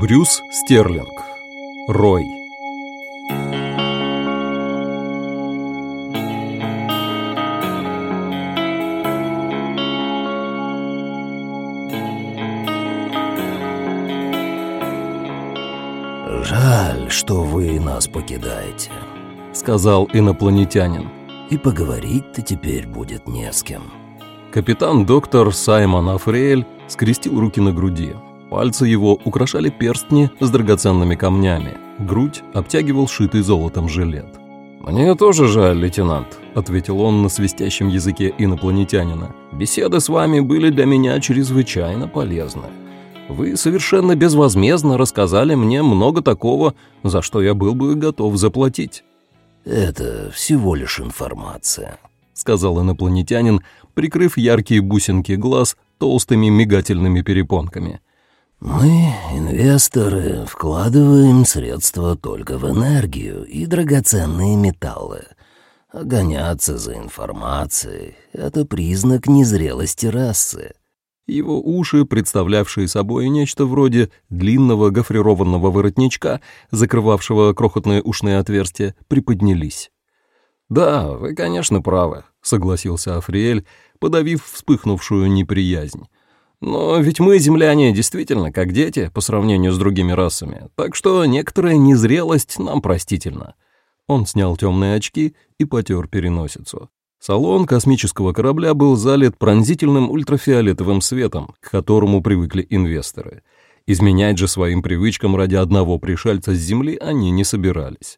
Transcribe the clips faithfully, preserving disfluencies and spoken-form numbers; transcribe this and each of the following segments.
Брюс Стерлинг. Рой. «Жаль, что вы нас покидаете», — сказал инопланетянин. «И поговорить-то теперь будет не с кем». Капитан-доктор Саймон Африэль скрестил руки на груди. Пальцы его украшали перстни с драгоценными камнями. Грудь обтягивал шитый золотом жилет. «Мне тоже жаль, лейтенант», — ответил он на свистящем языке инопланетянина. «Беседы с вами были для меня чрезвычайно полезны. Вы совершенно безвозмездно рассказали мне много такого, за что я был бы готов заплатить». «Это всего лишь информация», — сказал инопланетянин, прикрыв яркие бусинки глаз толстыми мигательными перепонками. «Мы, инвесторы, вкладываем средства только в энергию и драгоценные металлы. А гоняться за информацией — это признак незрелости расы». Его уши, представлявшие собой нечто вроде длинного гофрированного воротничка, закрывавшего крохотные ушные отверстия, приподнялись. «Да, вы, конечно, правы», — согласился Африэль, подавив вспыхнувшую неприязнь. «Но ведь мы, земляне, действительно как дети по сравнению с другими расами, так что некоторая незрелость нам простительна». Он снял темные очки и потер переносицу. Салон космического корабля был залит пронзительным ультрафиолетовым светом, к которому привыкли инвесторы. Изменять же своим привычкам ради одного пришельца с Земли они не собирались.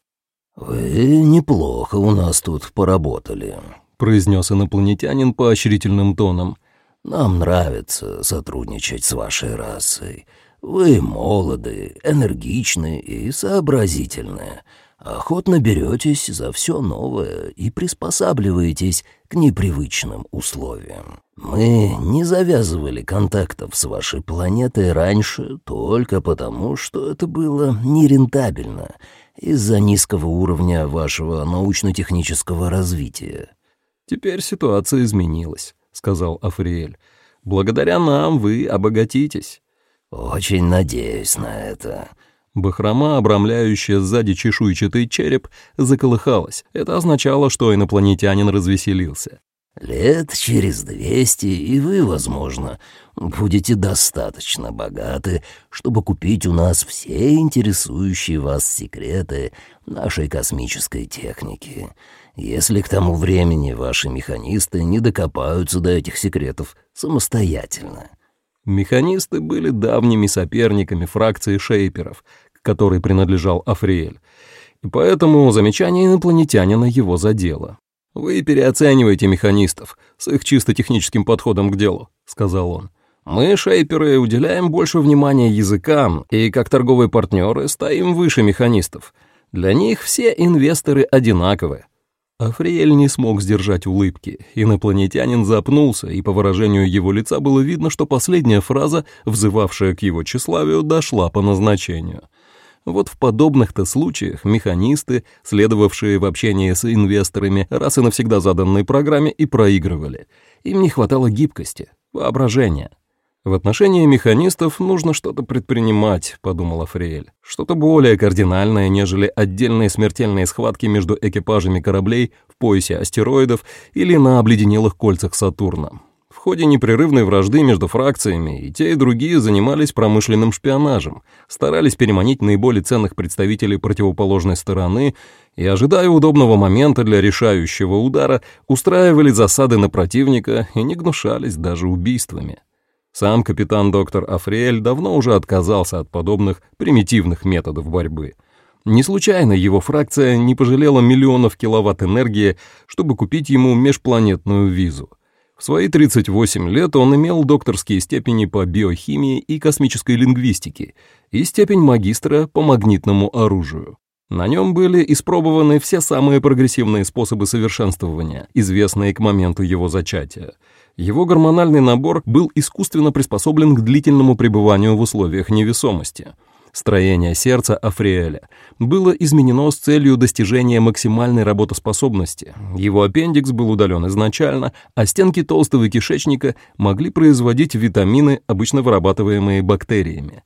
«Вы неплохо у нас тут поработали», — произнес инопланетянин поощрительным тоном. «Нам нравится сотрудничать с вашей расой. Вы молоды, энергичны и сообразительны. Охотно беретесь за все новое и приспосабливаетесь к непривычным условиям. Мы не завязывали контактов с вашей планетой раньше только потому, что это было нерентабельно из-за низкого уровня вашего научно-технического развития». «Теперь ситуация изменилась», — сказал Африэль. «Благодаря нам вы обогатитесь». «Очень надеюсь на это». Бахрома, обрамляющая сзади чешуйчатый череп, заколыхалась. Это означало, что инопланетянин развеселился. «Лет через двести, и вы, возможно, будете достаточно богаты, чтобы купить у нас все интересующие вас секреты нашей космической техники. Если к тому времени ваши механисты не докопаются до этих секретов самостоятельно». Механисты были давними соперниками фракции шейперов, к которой принадлежал Африэль, и поэтому замечание инопланетянина его задело. «Вы переоцениваете механистов с их чисто техническим подходом к делу», — сказал он. «Мы, шейперы, уделяем больше внимания языкам и, как торговые партнеры, стоим выше механистов. Для них все инвесторы одинаковы». Африэль не смог сдержать улыбки. Инопланетянин запнулся, и по выражению его лица было видно, что последняя фраза, взывавшая к его тщеславию, дошла по назначению. Вот в подобных-то случаях механисты, следовавшие в общении с инвесторами раз и навсегда заданной программе, и проигрывали. Им не хватало гибкости, воображения. «В отношении механистов нужно что-то предпринимать», — подумал Африэль. «Что-то более кардинальное, нежели отдельные смертельные схватки между экипажами кораблей в поясе астероидов или на обледенелых кольцах Сатурна. В ходе непрерывной вражды между фракциями и те, и другие занимались промышленным шпионажем, старались переманить наиболее ценных представителей противоположной стороны и, ожидая удобного момента для решающего удара, устраивали засады на противника и не гнушались даже убийствами». Сам капитан-доктор Африэль давно уже отказался от подобных примитивных методов борьбы. Не случайно его фракция не пожалела миллионов киловатт энергии, чтобы купить ему межпланетную визу. В свои тридцать восемь лет он имел докторские степени по биохимии и космической лингвистике и степень магистра по магнитному оружию. На нем были испробованы все самые прогрессивные способы совершенствования, известные к моменту его зачатия. Его гормональный набор был искусственно приспособлен к длительному пребыванию в условиях невесомости. Строение сердца Африэля было изменено с целью достижения максимальной работоспособности. Его аппендикс был удален изначально, а стенки толстого кишечника могли производить витамины, обычно вырабатываемые бактериями.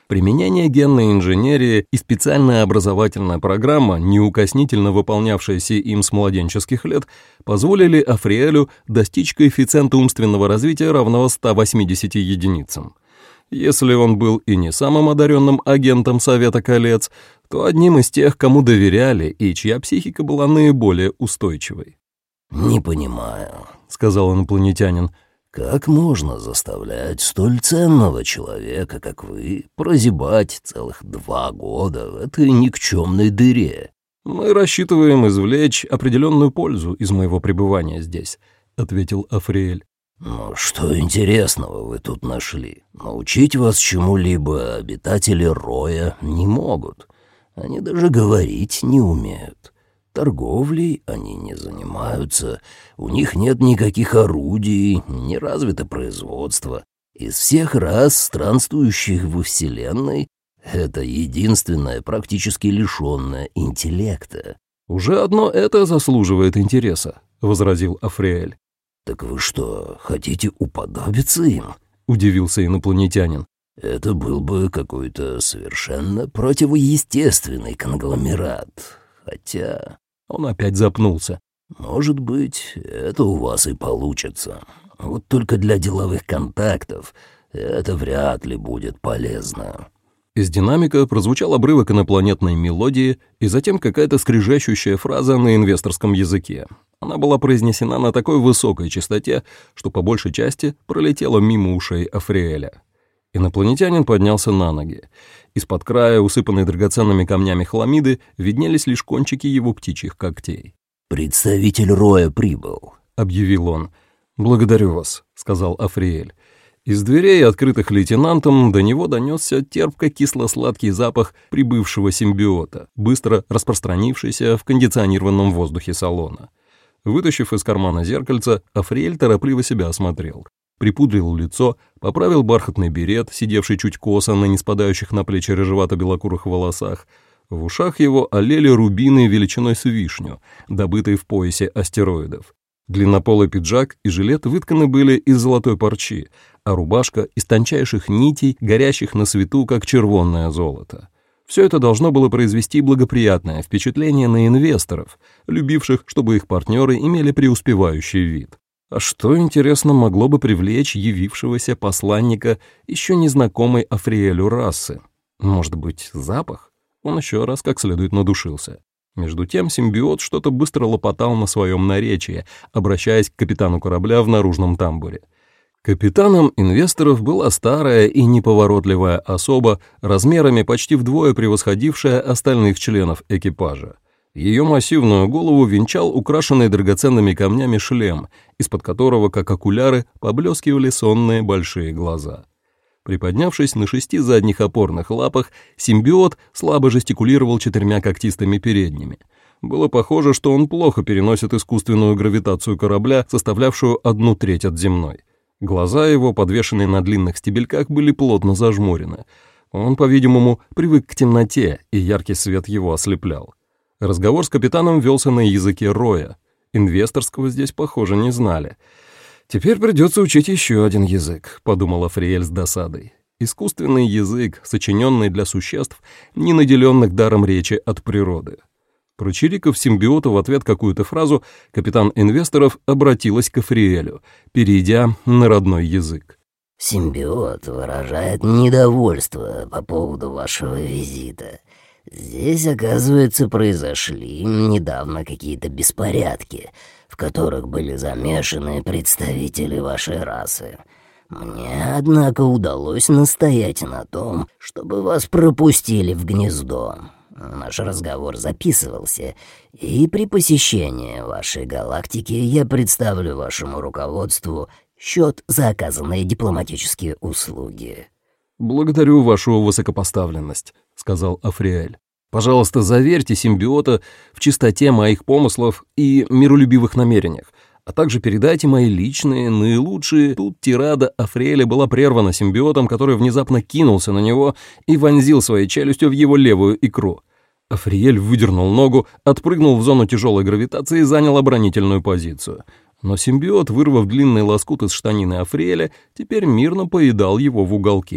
Применение генной инженерии и специальная образовательная программа, неукоснительно выполнявшаяся им с младенческих лет, позволили Африэлю достичь коэффициента умственного развития равного ста восьмидесяти единицам. Если он был и не самым одаренным агентом Совета Колец, то одним из тех, кому доверяли и чья психика была наиболее устойчивой. «Не понимаю», — сказал инопланетянин, — «как можно заставлять столь ценного человека, как вы, прозябать целых два года в этой никчемной дыре?» «Мы рассчитываем извлечь определенную пользу из моего пребывания здесь», — ответил Африэль. «Ну, что интересного вы тут нашли? Научить вас чему-либо обитатели Роя не могут. Они даже говорить не умеют. Торговлей они не занимаются, у них нет никаких орудий, не развито производство. Из всех рас, странствующих во Вселенной, это единственное, практически лишенное интеллекта». «Уже одно это заслуживает интереса», — возразил Африэль. «Так вы что, хотите уподобиться им?» — удивился инопланетянин. «Это был бы какой-то совершенно противоестественный конгломерат. Хотя...» Он опять запнулся. «Может быть, это у вас и получится. Вот только для деловых контактов это вряд ли будет полезно». Из динамика прозвучал обрывок инопланетной мелодии и затем какая-то скрежещущая фраза на инвесторском языке. Она была произнесена на такой высокой частоте, что по большей части пролетела мимо ушей Африэля. Инопланетянин поднялся на ноги. Из-под края, усыпанной драгоценными камнями хламиды, виднелись лишь кончики его птичьих когтей. «Представитель Роя прибыл», — объявил он. «Благодарю вас», — сказал Африэль. Из дверей, открытых лейтенантом, до него донесся терпко-кисло-сладкий запах прибывшего симбиота, быстро распространившийся в кондиционированном воздухе салона. Вытащив из кармана зеркальце, Африэль торопливо себя осмотрел. Припудрил лицо, поправил бархатный берет, сидевший чуть косо на неспадающих на плечи рыжевато-белокурых волосах. В ушах его олели рубины величиной с вишню, добытые в поясе астероидов. Длиннополый пиджак и жилет вытканы были из золотой парчи, а рубашка — из тончайших нитей, горящих на свету, как червонное золото. Все это должно было произвести благоприятное впечатление на инвесторов, любивших, чтобы их партнеры имели преуспевающий вид. А что, интересно, могло бы привлечь явившегося посланника еще незнакомой Африэлю расы? Может быть, запах? Он еще раз как следует надушился. Между тем симбиот что-то быстро лопотал на своем наречии, обращаясь к капитану корабля в наружном тамбуре. Капитаном инвесторов была старая и неповоротливая особа, размерами почти вдвое превосходившая остальных членов экипажа. Ее массивную голову венчал украшенный драгоценными камнями шлем, из-под которого, как окуляры, поблескивали сонные большие глаза. Приподнявшись на шести задних опорных лапах, симбиот слабо жестикулировал четырьмя когтистыми передними. Было похоже, что он плохо переносит искусственную гравитацию корабля, составлявшую одну треть от земной. Глаза его, подвешенные на длинных стебельках, были плотно зажмурены. Он, по-видимому, привык к темноте, и яркий свет его ослеплял. Разговор с капитаном велся на языке Роя. Инвесторского здесь, похоже, не знали. «Теперь придется учить еще один язык», — подумал Африэль с досадой. Искусственный язык, сочиненный для существ, не наделенных даром речи от природы. Прочирикав симбиоту в ответ какую-то фразу, капитан инвесторов обратилась к Африэлю, перейдя на родной язык. «Симбиот выражает недовольство по поводу вашего визита. Здесь, оказывается, произошли недавно какие-то беспорядки, в которых были замешаны представители вашей расы. Мне, однако, удалось настоять на том, чтобы вас пропустили в гнездо. Наш разговор записывался, и при посещении вашей галактики я представлю вашему руководству счет за оказанные дипломатические услуги». «Благодарю вашу высокопоставленность», — сказал Африэль. «Пожалуйста, заверьте симбиота в чистоте моих помыслов и миролюбивых намерениях, а также передайте мои личные, наилучшие». Тут тирада Африэля была прервана симбиотом, который внезапно кинулся на него и вонзил своей челюстью в его левую икру. Африэль выдернул ногу, отпрыгнул в зону тяжелой гравитации и занял оборонительную позицию. Но симбиот, вырвав длинный лоскут из штанины Африэля, теперь мирно поедал его в уголке.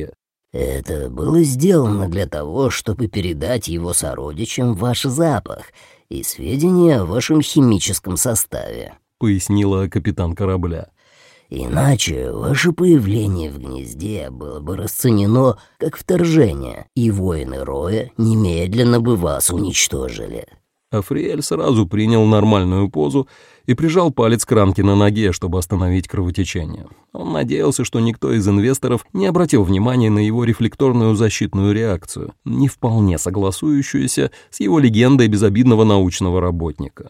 Это было сделано для того, чтобы передать его сородичам ваш запах и сведения о вашем химическом составе», — пояснила капитан корабля. «Иначе ваше появление в гнезде было бы расценено как вторжение, и воины Роя немедленно бы вас уничтожили». Африэль сразу принял нормальную позу и прижал палец к ранке на ноге, чтобы остановить кровотечение. Он надеялся, что никто из инвесторов не обратил внимания на его рефлекторную защитную реакцию, не вполне согласующуюся с его легендой безобидного научного работника.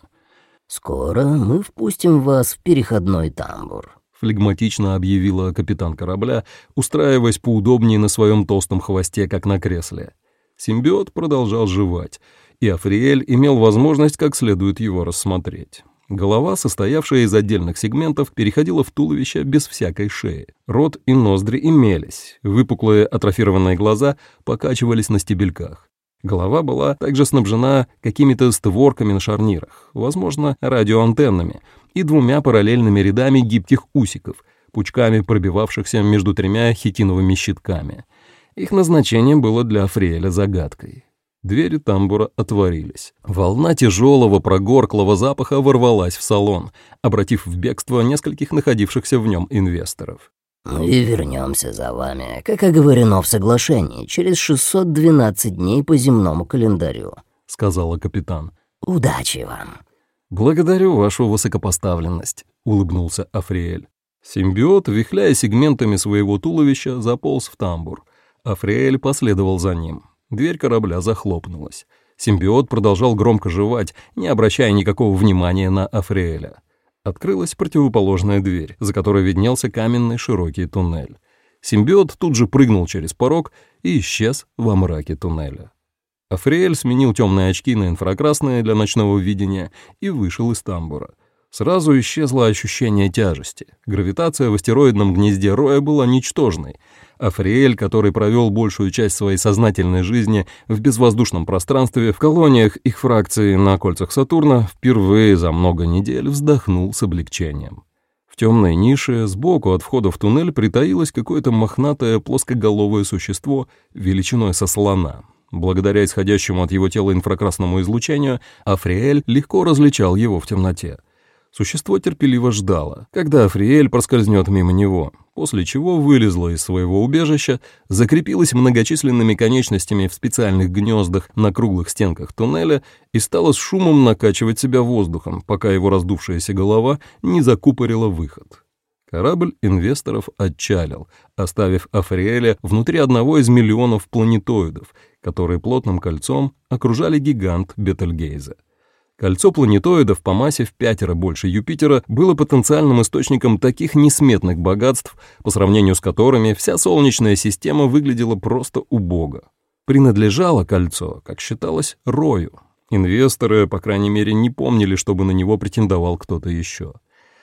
«Скоро мы впустим вас в переходной тамбур», — флегматично объявила капитан корабля, устраиваясь поудобнее на своем толстом хвосте, как на кресле. Симбиот продолжал жевать, и Африэль имел возможность как следует его рассмотреть. Голова, состоявшая из отдельных сегментов, переходила в туловище без всякой шеи. Рот и ноздри имелись, выпуклые атрофированные глаза покачивались на стебельках. Голова была также снабжена какими-то створками на шарнирах, возможно, радиоантеннами, и двумя параллельными рядами гибких усиков, пучками пробивавшихся между тремя хитиновыми щитками. Их назначение было для Африэля загадкой. Двери тамбура отворились. Волна тяжелого прогорклого запаха ворвалась в салон, обратив в бегство нескольких находившихся в нем инвесторов. «Мы вернемся за вами, как оговорено в соглашении, через шестьсот двенадцать дней по земному календарю», — сказала капитан. «Удачи вам». «Благодарю вашу высокопоставленность», — улыбнулся Африэль. Симбиот, вихляя сегментами своего туловища, заполз в тамбур. Африэль последовал за ним. Дверь корабля захлопнулась. Симбиот продолжал громко жевать, не обращая никакого внимания на Африэля. Открылась противоположная дверь, за которой виднелся каменный широкий туннель. Симбиот тут же прыгнул через порог и исчез во мраке туннеля. Африэль сменил темные очки на инфракрасные для ночного видения и вышел из тамбура. Сразу исчезло ощущение тяжести. Гравитация в астероидном гнезде Роя была ничтожной. Африэль, который провел большую часть своей сознательной жизни в безвоздушном пространстве в колониях их фракции на кольцах Сатурна, впервые за много недель вздохнул с облегчением. В темной нише сбоку от входа в туннель притаилось какое-то мохнатое плоскоголовое существо величиной со слона. Благодаря исходящему от его тела инфракрасному излучению, Африэль легко различал его в темноте. Существо терпеливо ждало, когда Африэль проскользнет мимо него, после чего вылезло из своего убежища, закрепилось многочисленными конечностями в специальных гнездах на круглых стенках туннеля и стало с шумом накачивать себя воздухом, пока его раздувшаяся голова не закупорила выход. Корабль инвесторов отчалил, оставив Африэля внутри одного из миллионов планетоидов, которые плотным кольцом окружали гигант Бетельгейзе. Кольцо планетоидов по массе в пятеро больше Юпитера было потенциальным источником таких несметных богатств, по сравнению с которыми вся Солнечная система выглядела просто убого. Принадлежало кольцо, как считалось, Рою. Инвесторы, по крайней мере, не помнили, чтобы на него претендовал кто-то еще.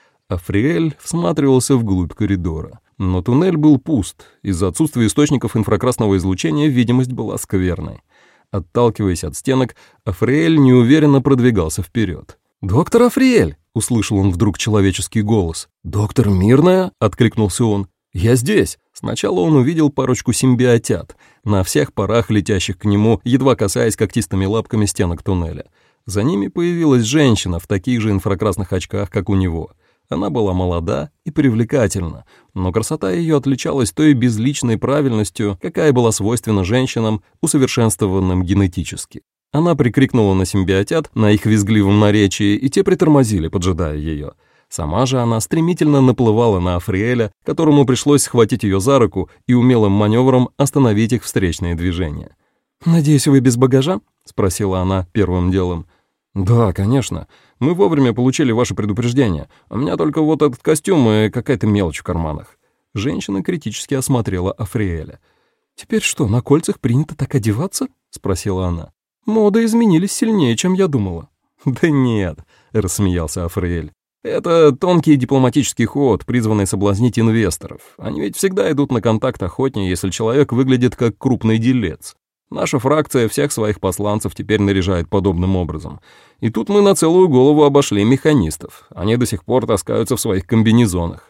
Африэль всматривался вглубь коридора. Но туннель был пуст. Из-за отсутствия источников инфракрасного излучения видимость была скверной. Отталкиваясь от стенок, Африэль неуверенно продвигался вперед. «Доктор Африэль!» — услышал он вдруг человеческий голос. «Доктор Мирная?» — откликнулся он. «Я здесь!» Сначала он увидел парочку симбиотят, на всех парах летящих к нему, едва касаясь когтистыми лапками стенок туннеля. За ними появилась женщина в таких же инфракрасных очках, как у него. Она была молода и привлекательна, но красота ее отличалась той безличной правильностью, какая была свойственна женщинам, усовершенствованным генетически. Она прикрикнула на симбиотят на их визгливом наречии, и те притормозили, поджидая ее. Сама же она стремительно наплывала на Африэля, которому пришлось схватить ее за руку и умелым маневром остановить их встречные движения. «Надеюсь, вы без багажа?» — спросила она первым делом. «Да, конечно. Мы вовремя получили ваше предупреждение. У меня только вот этот костюм и какая-то мелочь в карманах». Женщина критически осмотрела Африэля. «Теперь что, на кольцах принято так одеваться?» — спросила она. «Моды изменились сильнее, чем я думала». «Да нет», — рассмеялся Африэль. «Это тонкий дипломатический ход, призванный соблазнить инвесторов. Они ведь всегда идут на контакт охотнее, если человек выглядит как крупный делец. Наша фракция всех своих посланцев теперь наряжает подобным образом. И тут мы на целую голову обошли механистов. Они до сих пор таскаются в своих комбинезонах».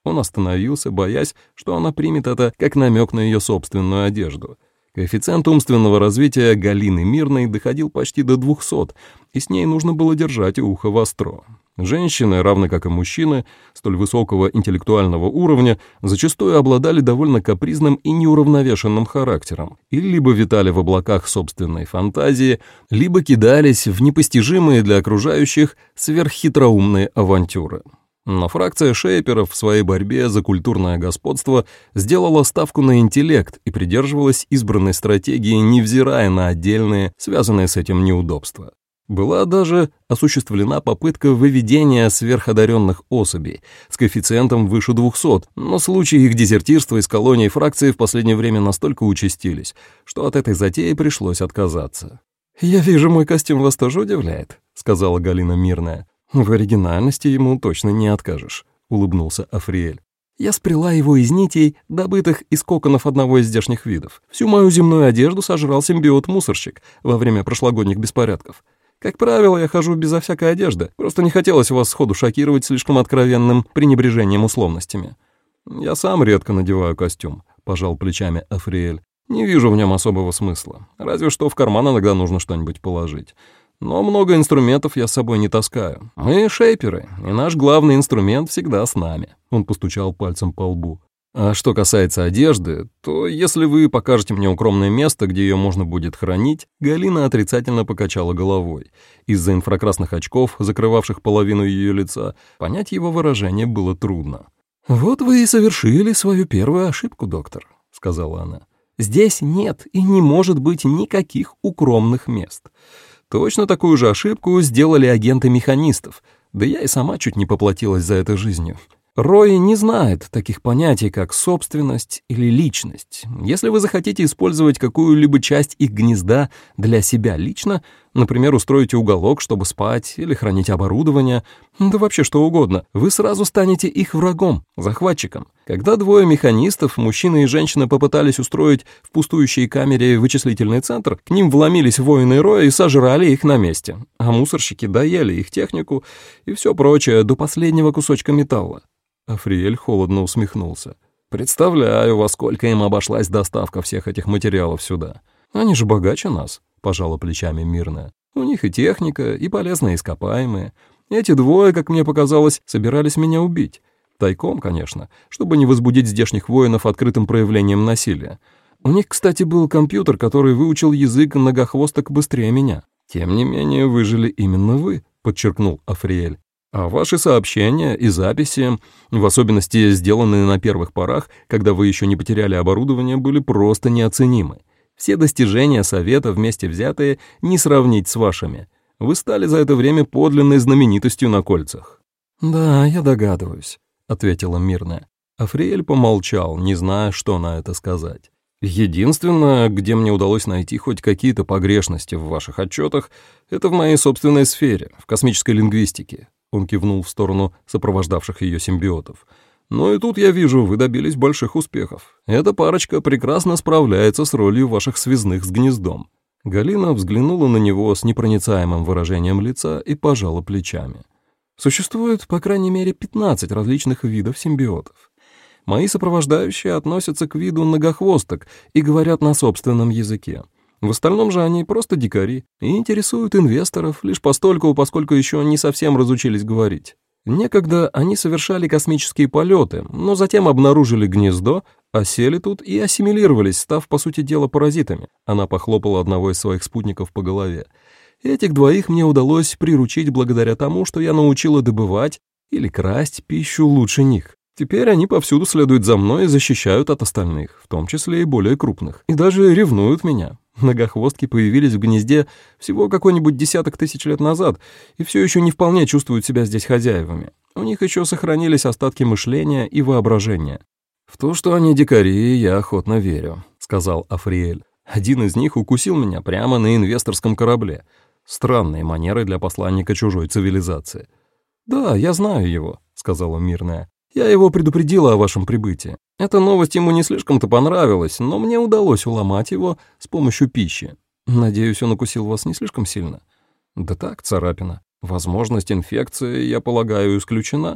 Он остановился, боясь, что она примет это как намек на ее собственную одежду. Коэффициент умственного развития Галины Мирной доходил почти до двухсот, и с ней нужно было держать ухо востро. Женщины, равно как и мужчины, столь высокого интеллектуального уровня, зачастую обладали довольно капризным и неуравновешенным характером, и либо витали в облаках собственной фантазии, либо кидались в непостижимые для окружающих сверххитроумные авантюры. Но фракция шейперов в своей борьбе за культурное господство сделала ставку на интеллект и придерживалась избранной стратегии, невзирая на отдельные, связанные с этим неудобства. Была даже осуществлена попытка выведения сверходаренных особей с коэффициентом выше двухсот, но случаи их дезертирства из колоний фракции в последнее время настолько участились, что от этой затеи пришлось отказаться. «Я вижу, мой костюм вас тоже удивляет», — сказала Галина Мирная. «В оригинальности ему точно не откажешь», — улыбнулся Африэль. «Я сплела его из нитей, добытых из коконов одного из здешних видов. Всю мою земную одежду сожрал симбиот-мусорщик во время прошлогодних беспорядков. Как правило, я хожу безо всякой одежды, просто не хотелось вас сходу шокировать слишком откровенным пренебрежением условностями». «Я сам редко надеваю костюм», — пожал плечами Африэль. «Не вижу в нем особого смысла, разве что в карман иногда нужно что-нибудь положить. Но много инструментов я с собой не таскаю. Мы шейперы, и наш главный инструмент всегда с нами». Он постучал пальцем по лбу. «А что касается одежды, то если вы покажете мне укромное место, где ее можно будет хранить...» Галина отрицательно покачала головой. Из-за инфракрасных очков, закрывавших половину ее лица, понять его выражение было трудно. «Вот вы и совершили свою первую ошибку, доктор», — сказала она. «Здесь нет и не может быть никаких укромных мест. Точно такую же ошибку сделали агенты механистов, да я и сама чуть не поплатилась за это жизнью. Рой не знает таких понятий, как собственность или личность. Если вы захотите использовать какую-либо часть их гнезда для себя лично, например, устроите уголок, чтобы спать, или хранить оборудование, да вообще что угодно, вы сразу станете их врагом, захватчиком. Когда двое механистов, мужчина и женщина, попытались устроить в пустующей камере вычислительный центр, к ним вломились воины Роя и сожрали их на месте, а мусорщики доели их технику и все прочее до последнего кусочка металла. Африэль холодно усмехнулся. «Представляю, во сколько им обошлась доставка всех этих материалов сюда. Они же богаче нас», — пожала плечами Мирная. «У них и техника, и полезные ископаемые. Эти двое, как мне показалось, собирались меня убить. Тайком, конечно, чтобы не возбудить здешних воинов открытым проявлением насилия. У них, кстати, был компьютер, который выучил язык многохвосток быстрее меня. Тем не менее, выжили именно вы», — подчеркнул Африэль. «А ваши сообщения и записи, в особенности сделанные на первых порах, когда вы еще не потеряли оборудование, были просто неоценимы. Все достижения Совета вместе взятые не сравнить с вашими. Вы стали за это время подлинной знаменитостью на кольцах». «Да, я догадываюсь», — ответила Мирная. Африэль помолчал, не зная, что на это сказать. «Единственное, где мне удалось найти хоть какие-то погрешности в ваших отчетах, это в моей собственной сфере, в космической лингвистике». Он кивнул в сторону сопровождавших ее симбиотов. «Но и тут, я вижу, вы добились больших успехов. Эта парочка прекрасно справляется с ролью ваших связных с гнездом». Галина взглянула на него с непроницаемым выражением лица и пожала плечами. «Существует, по крайней мере, пятнадцать различных видов симбиотов. Мои сопровождающие относятся к виду многохвосток и говорят на собственном языке. В остальном же они просто дикари и интересуют инвесторов лишь постольку, поскольку еще не совсем разучились говорить. Некогда они совершали космические полеты, но затем обнаружили гнездо, осели тут и ассимилировались, став, по сути дела, паразитами». Она похлопала одного из своих спутников по голове. «Этих двоих мне удалось приручить благодаря тому, что я научила добывать или красть пищу лучше них. Теперь они повсюду следуют за мной и защищают от остальных, в том числе и более крупных, и даже ревнуют меня. Многохвостки появились в гнезде всего какой-нибудь десяток тысяч лет назад и все еще не вполне чувствуют себя здесь хозяевами. У них еще сохранились остатки мышления и воображения». «В то, что они дикари, я охотно верю», — сказал Африэль. «Один из них укусил меня прямо на инвесторском корабле. Странные манеры для посланника чужой цивилизации». «Да, я знаю его», — сказала Мирная. «Я его предупредила о вашем прибытии. Эта новость ему не слишком-то понравилась, но мне удалось уломать его с помощью пищи. Надеюсь, он укусил вас не слишком сильно?» «Да так, царапина. Возможность инфекции, я полагаю, исключена».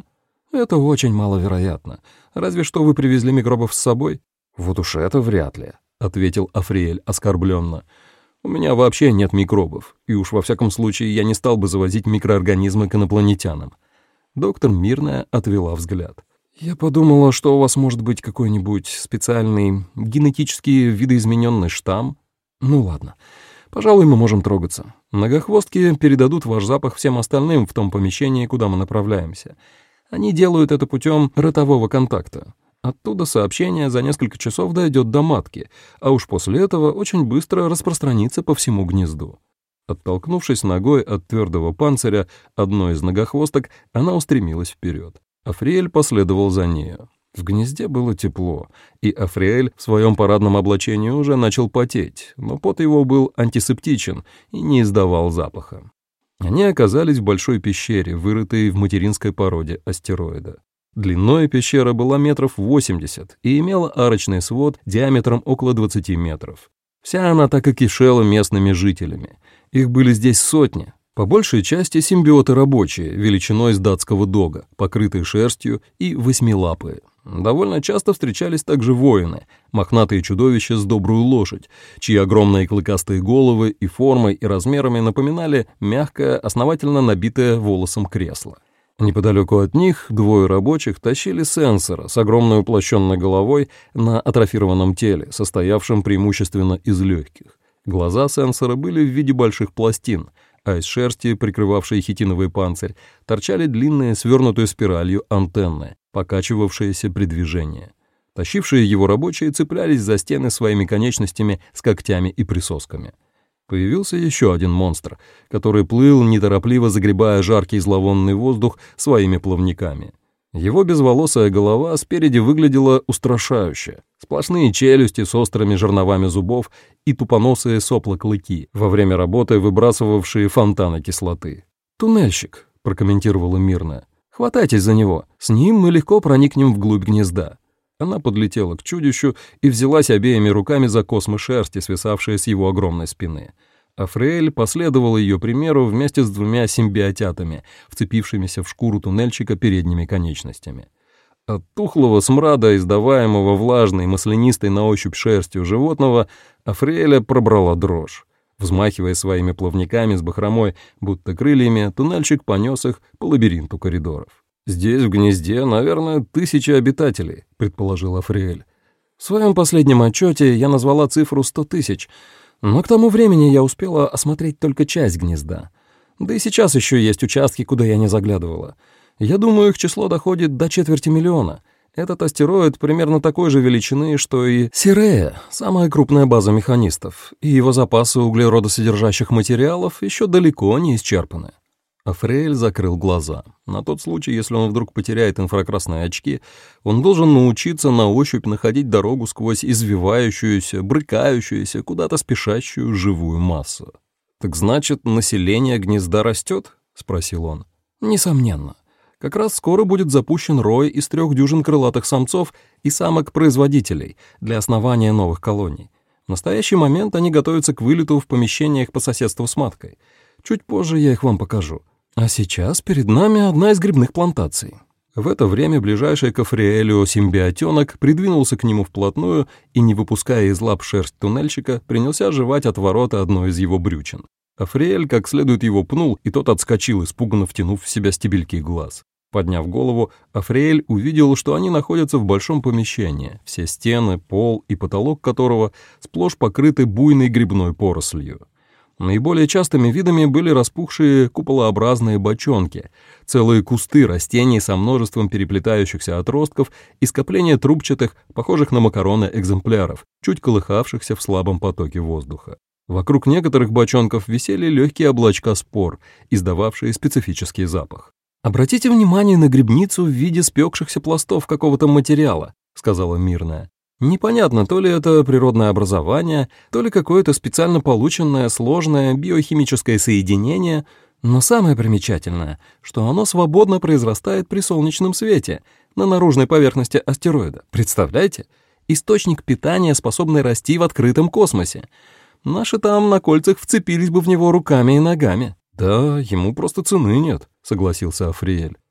Это очень маловероятно. Разве что вы привезли микробов с собой. Вот уж это вряд ли, ответил Африэль оскорбленно. У меня вообще нет микробов, и уж во всяком случае я не стал бы завозить микроорганизмы к инопланетянам. Доктор Мирная отвела взгляд. Я подумала, что у вас может быть какой-нибудь специальный генетически видоизмененный штамм. Ну ладно, пожалуй, мы можем трогаться. Многохвостки передадут ваш запах всем остальным в том помещении, куда мы направляемся. Они делают это путем ротового контакта. Оттуда сообщение за несколько часов дойдет до матки, а уж после этого очень быстро распространится по всему гнезду. Оттолкнувшись ногой от твердого панциря одной из многохвосток, она устремилась вперед. Африэль последовал за нею. В гнезде было тепло, и Африэль в своем парадном облачении уже начал потеть, но пот его был антисептичен и не издавал запаха. Они оказались в большой пещере, вырытой в материнской породе астероида. Длиной пещера была метров восемьдесят и имела арочный свод диаметром около двадцати метров. Вся она так и кишела местными жителями. Их были здесь сотни. По большей части симбиоты рабочие, величиной с датского дога, покрытые шерстью и восьмилапые. Довольно часто встречались также воины, мохнатые чудовища с добрую лошадь, чьи огромные клыкастые головы и формой, и размерами напоминали мягкое, основательно набитое волосом кресло. Неподалеку от них двое рабочих тащили сенсора с огромной уплощенной головой на атрофированном теле, состоявшем преимущественно из легких. Глаза сенсора были в виде больших пластин, а из шерсти, прикрывавшей хитиновый панцирь, торчали длинные свернутые спиралью антенны, покачивавшиеся при движении. Тащившие его рабочие цеплялись за стены своими конечностями с когтями и присосками. Появился еще один монстр, который плыл, неторопливо загребая жаркий зловонный воздух своими плавниками. Его безволосая голова спереди выглядела устрашающе. Сплошные челюсти с острыми жерновами зубов и тупоносые сопла-клыки, во время работы выбрасывавшие фонтаны кислоты. «Туннельщик», — прокомментировала Мирная. «Хватайтесь за него, с ним мы легко проникнем вглубь гнезда». Она подлетела к чудищу и взялась обеими руками за космы шерсти, свисавшие с его огромной спины. Африэль последовала ее примеру вместе с двумя симбиотятами, вцепившимися в шкуру туннельщика передними конечностями. От тухлого смрада, издаваемого влажной, маслянистой на ощупь шерстью животного, Африэля пробрала дрожь. Взмахивая своими плавниками с бахромой, будто крыльями, туннельщик понес их по лабиринту коридоров. «Здесь, в гнезде, наверное, тысячи обитателей», — предположил Африэль. «В своем последнем отчете я назвала цифру сто тысяч, но к тому времени я успела осмотреть только часть гнезда. Да и сейчас еще есть участки, куда я не заглядывала. Я думаю, их число доходит до четверти миллиона. Этот астероид примерно такой же величины, что и Сирея, самая крупная база механистов, и его запасы углеродосодержащих материалов еще далеко не исчерпаны». Африэль закрыл глаза. На тот случай, если он вдруг потеряет инфракрасные очки, он должен научиться на ощупь находить дорогу сквозь извивающуюся, брыкающуюся, куда-то спешащую живую массу. «Так значит, население гнезда растет?» — спросил он. «Несомненно. Как раз скоро будет запущен рой из трех дюжин крылатых самцов и самок-производителей для основания новых колоний. В настоящий момент они готовятся к вылету в помещениях по соседству с маткой. Чуть позже я их вам покажу. А сейчас перед нами одна из грибных плантаций». В это время ближайший к Африэлю симбиотенок придвинулся к нему вплотную и, не выпуская из лап шерсть туннельщика, принялся жевать отвороты одной из его брючин. Африэль как следует его пнул, и тот отскочил, испуганно втянув в себя стебельки глаз. Подняв голову, Африэль увидел, что они находятся в большом помещении, все стены, пол и потолок которого сплошь покрыты буйной грибной порослью. Наиболее частыми видами были распухшие куполообразные бочонки, целые кусты растений со множеством переплетающихся отростков и скопления трубчатых, похожих на макароны экземпляров, чуть колыхавшихся в слабом потоке воздуха. Вокруг некоторых бочонков висели легкие облачка спор, издававшие специфический запах. «Обратите внимание на грибницу в виде спекшихся пластов какого-то материала», — сказала Мирная. «Непонятно, то ли это природное образование, то ли какое-то специально полученное сложное биохимическое соединение, но самое примечательное, что оно свободно произрастает при солнечном свете на наружной поверхности астероида. Представляете? Источник питания, способный расти в открытом космосе. Наши там на кольцах вцепились бы в него руками и ногами». «Да, ему просто цены нет», — согласился Африэль.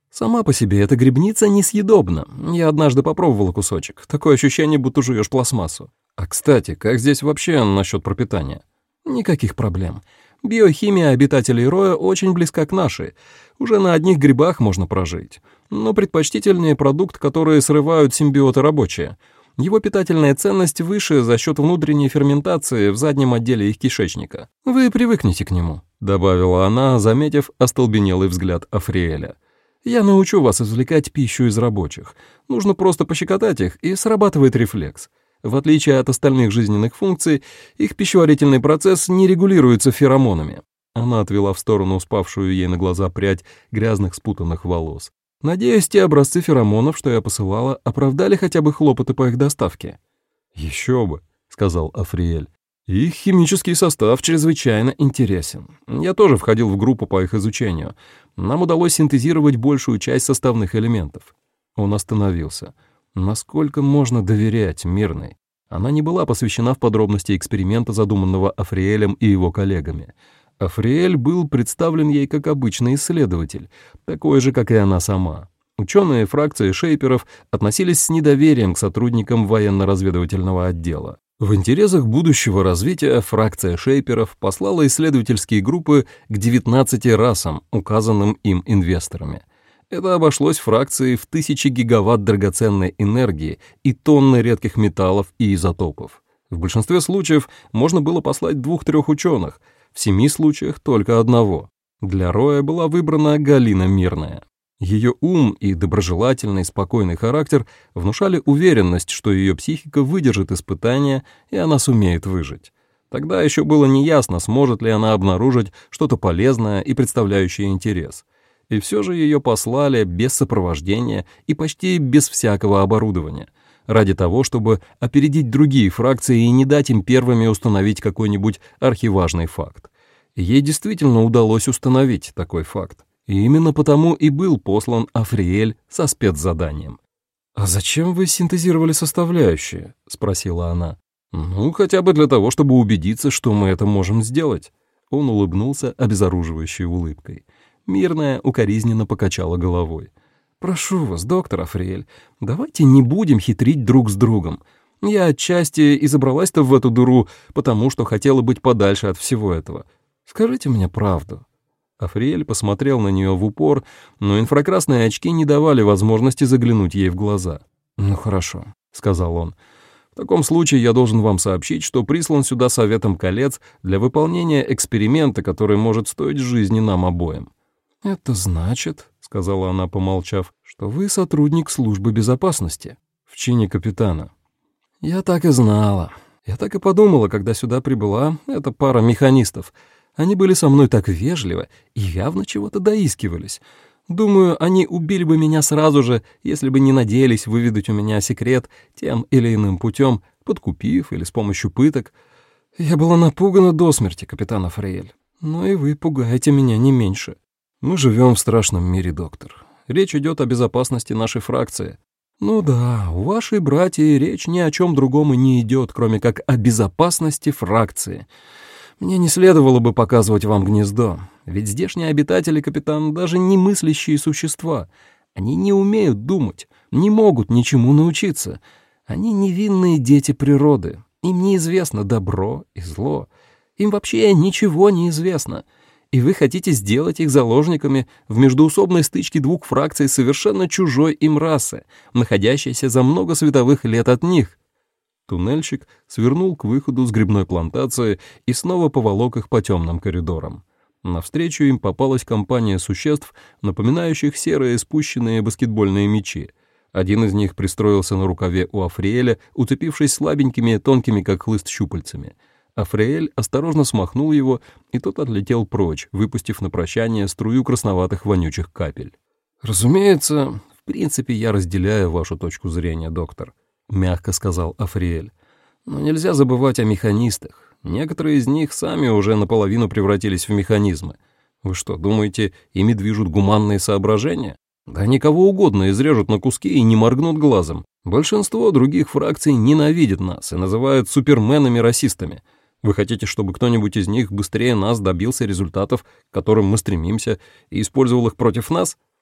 Сама по себе эта грибница несъедобна. Я однажды попробовала кусочек. Такое ощущение, будто жуешь пластмассу. А, кстати, как здесь вообще насчет пропитания? Никаких проблем. Биохимия обитателей роя очень близка к нашей. Уже на одних грибах можно прожить. Но предпочтительнее продукт, который срывают симбиоты рабочие. Его питательная ценность выше за счет внутренней ферментации в заднем отделе их кишечника. Вы привыкнете к нему», — добавила она, заметив остолбенелый взгляд Африэля. «Я научу вас извлекать пищу из рабочих. Нужно просто пощекотать их, и срабатывает рефлекс. В отличие от остальных жизненных функций, их пищеварительный процесс не регулируется феромонами». Она отвела в сторону спавшую ей на глаза прядь грязных спутанных волос. «Надеюсь, те образцы феромонов, что я посылала, оправдали хотя бы хлопоты по их доставке». «Еще бы», — сказал Африэль. «Их химический состав чрезвычайно интересен. Я тоже входил в группу по их изучению. Нам удалось синтезировать большую часть составных элементов». Он остановился. Насколько можно доверять Мирной? Она не была посвящена в подробности эксперимента, задуманного Африэлем и его коллегами. Африэль был представлен ей как обычный исследователь, такой же, как и она сама. Ученые фракции шейперов относились с недоверием к сотрудникам военно-разведывательного отдела. В интересах будущего развития фракция шейперов послала исследовательские группы к девятнадцати расам, указанным им инвесторами. Это обошлось фракции в тысячи гигаватт драгоценной энергии и тонны редких металлов и изотопов. В большинстве случаев можно было послать двух-трех ученых, в семи случаях только одного. Для Роя была выбрана Галина Мирная. Ее ум и доброжелательный, спокойный характер внушали уверенность, что ее психика выдержит испытания, и она сумеет выжить. Тогда еще было неясно, сможет ли она обнаружить что-то полезное и представляющее интерес. И все же ее послали без сопровождения и почти без всякого оборудования, ради того, чтобы опередить другие фракции и не дать им первыми установить какой-нибудь архиважный факт. Ей действительно удалось установить такой факт. И именно потому и был послан Африэль со спецзаданием. «А зачем вы синтезировали составляющие?» — спросила она. «Ну, хотя бы для того, чтобы убедиться, что мы это можем сделать». Он улыбнулся обезоруживающей улыбкой. Мирная укоризненно покачала головой. «Прошу вас, доктор Африэль, давайте не будем хитрить друг с другом. Я отчасти и забралась-то в эту дыру, потому что хотела быть подальше от всего этого. Скажите мне правду». Африэль посмотрел на нее в упор, но инфракрасные очки не давали возможности заглянуть ей в глаза. «Ну хорошо», — сказал он. «В таком случае я должен вам сообщить, что прислан сюда Советом колец для выполнения эксперимента, который может стоить жизни нам обоим». «Это значит», — сказала она, помолчав, — «что вы сотрудник службы безопасности в чине капитана». «Я так и знала. Я так и подумала, когда сюда прибыла эта пара механистов. Они были со мной так вежливы и явно чего-то доискивались. Думаю, они убили бы меня сразу же, если бы не надеялись выведать у меня секрет тем или иным путем, подкупив или с помощью пыток. Я была напугана до смерти, капитан Африэль. Но и вы пугаете меня не меньше. Мы живем в страшном мире, доктор. Речь идет о безопасности нашей фракции. Ну да, у вашей братьи речь ни о чем другом и не идет, кроме как о безопасности фракции. Мне не следовало бы показывать вам гнездо, ведь здешние обитатели, капитан, даже не мыслящие существа. Они не умеют думать, не могут ничему научиться. Они невинные дети природы. Им неизвестно добро и зло. Им вообще ничего не известно. И вы хотите сделать их заложниками в междоусобной стычке двух фракций совершенно чужой им расы, находящейся за много световых лет от них. Туннельщик свернул к выходу с грибной плантации и снова поволок их по темным коридорам. Навстречу им попалась компания существ, напоминающих серые спущенные баскетбольные мячи. Один из них пристроился на рукаве у Африэля, уцепившись слабенькими, тонкими как хлыст щупальцами. Африэль осторожно смахнул его, и тот отлетел прочь, выпустив на прощание струю красноватых вонючих капель. «Разумеется, в принципе, я разделяю вашу точку зрения, доктор», — мягко сказал Африэль. «Но нельзя забывать о механистах. Некоторые из них сами уже наполовину превратились в механизмы. Вы что, думаете, ими движут гуманные соображения? Да они кого угодно изрежут на куски и не моргнут глазом. Большинство других фракций ненавидят нас и называют суперменами-расистами. Вы хотите, чтобы кто-нибудь из них быстрее нас добился результатов, к которым мы стремимся, и использовал их против нас?»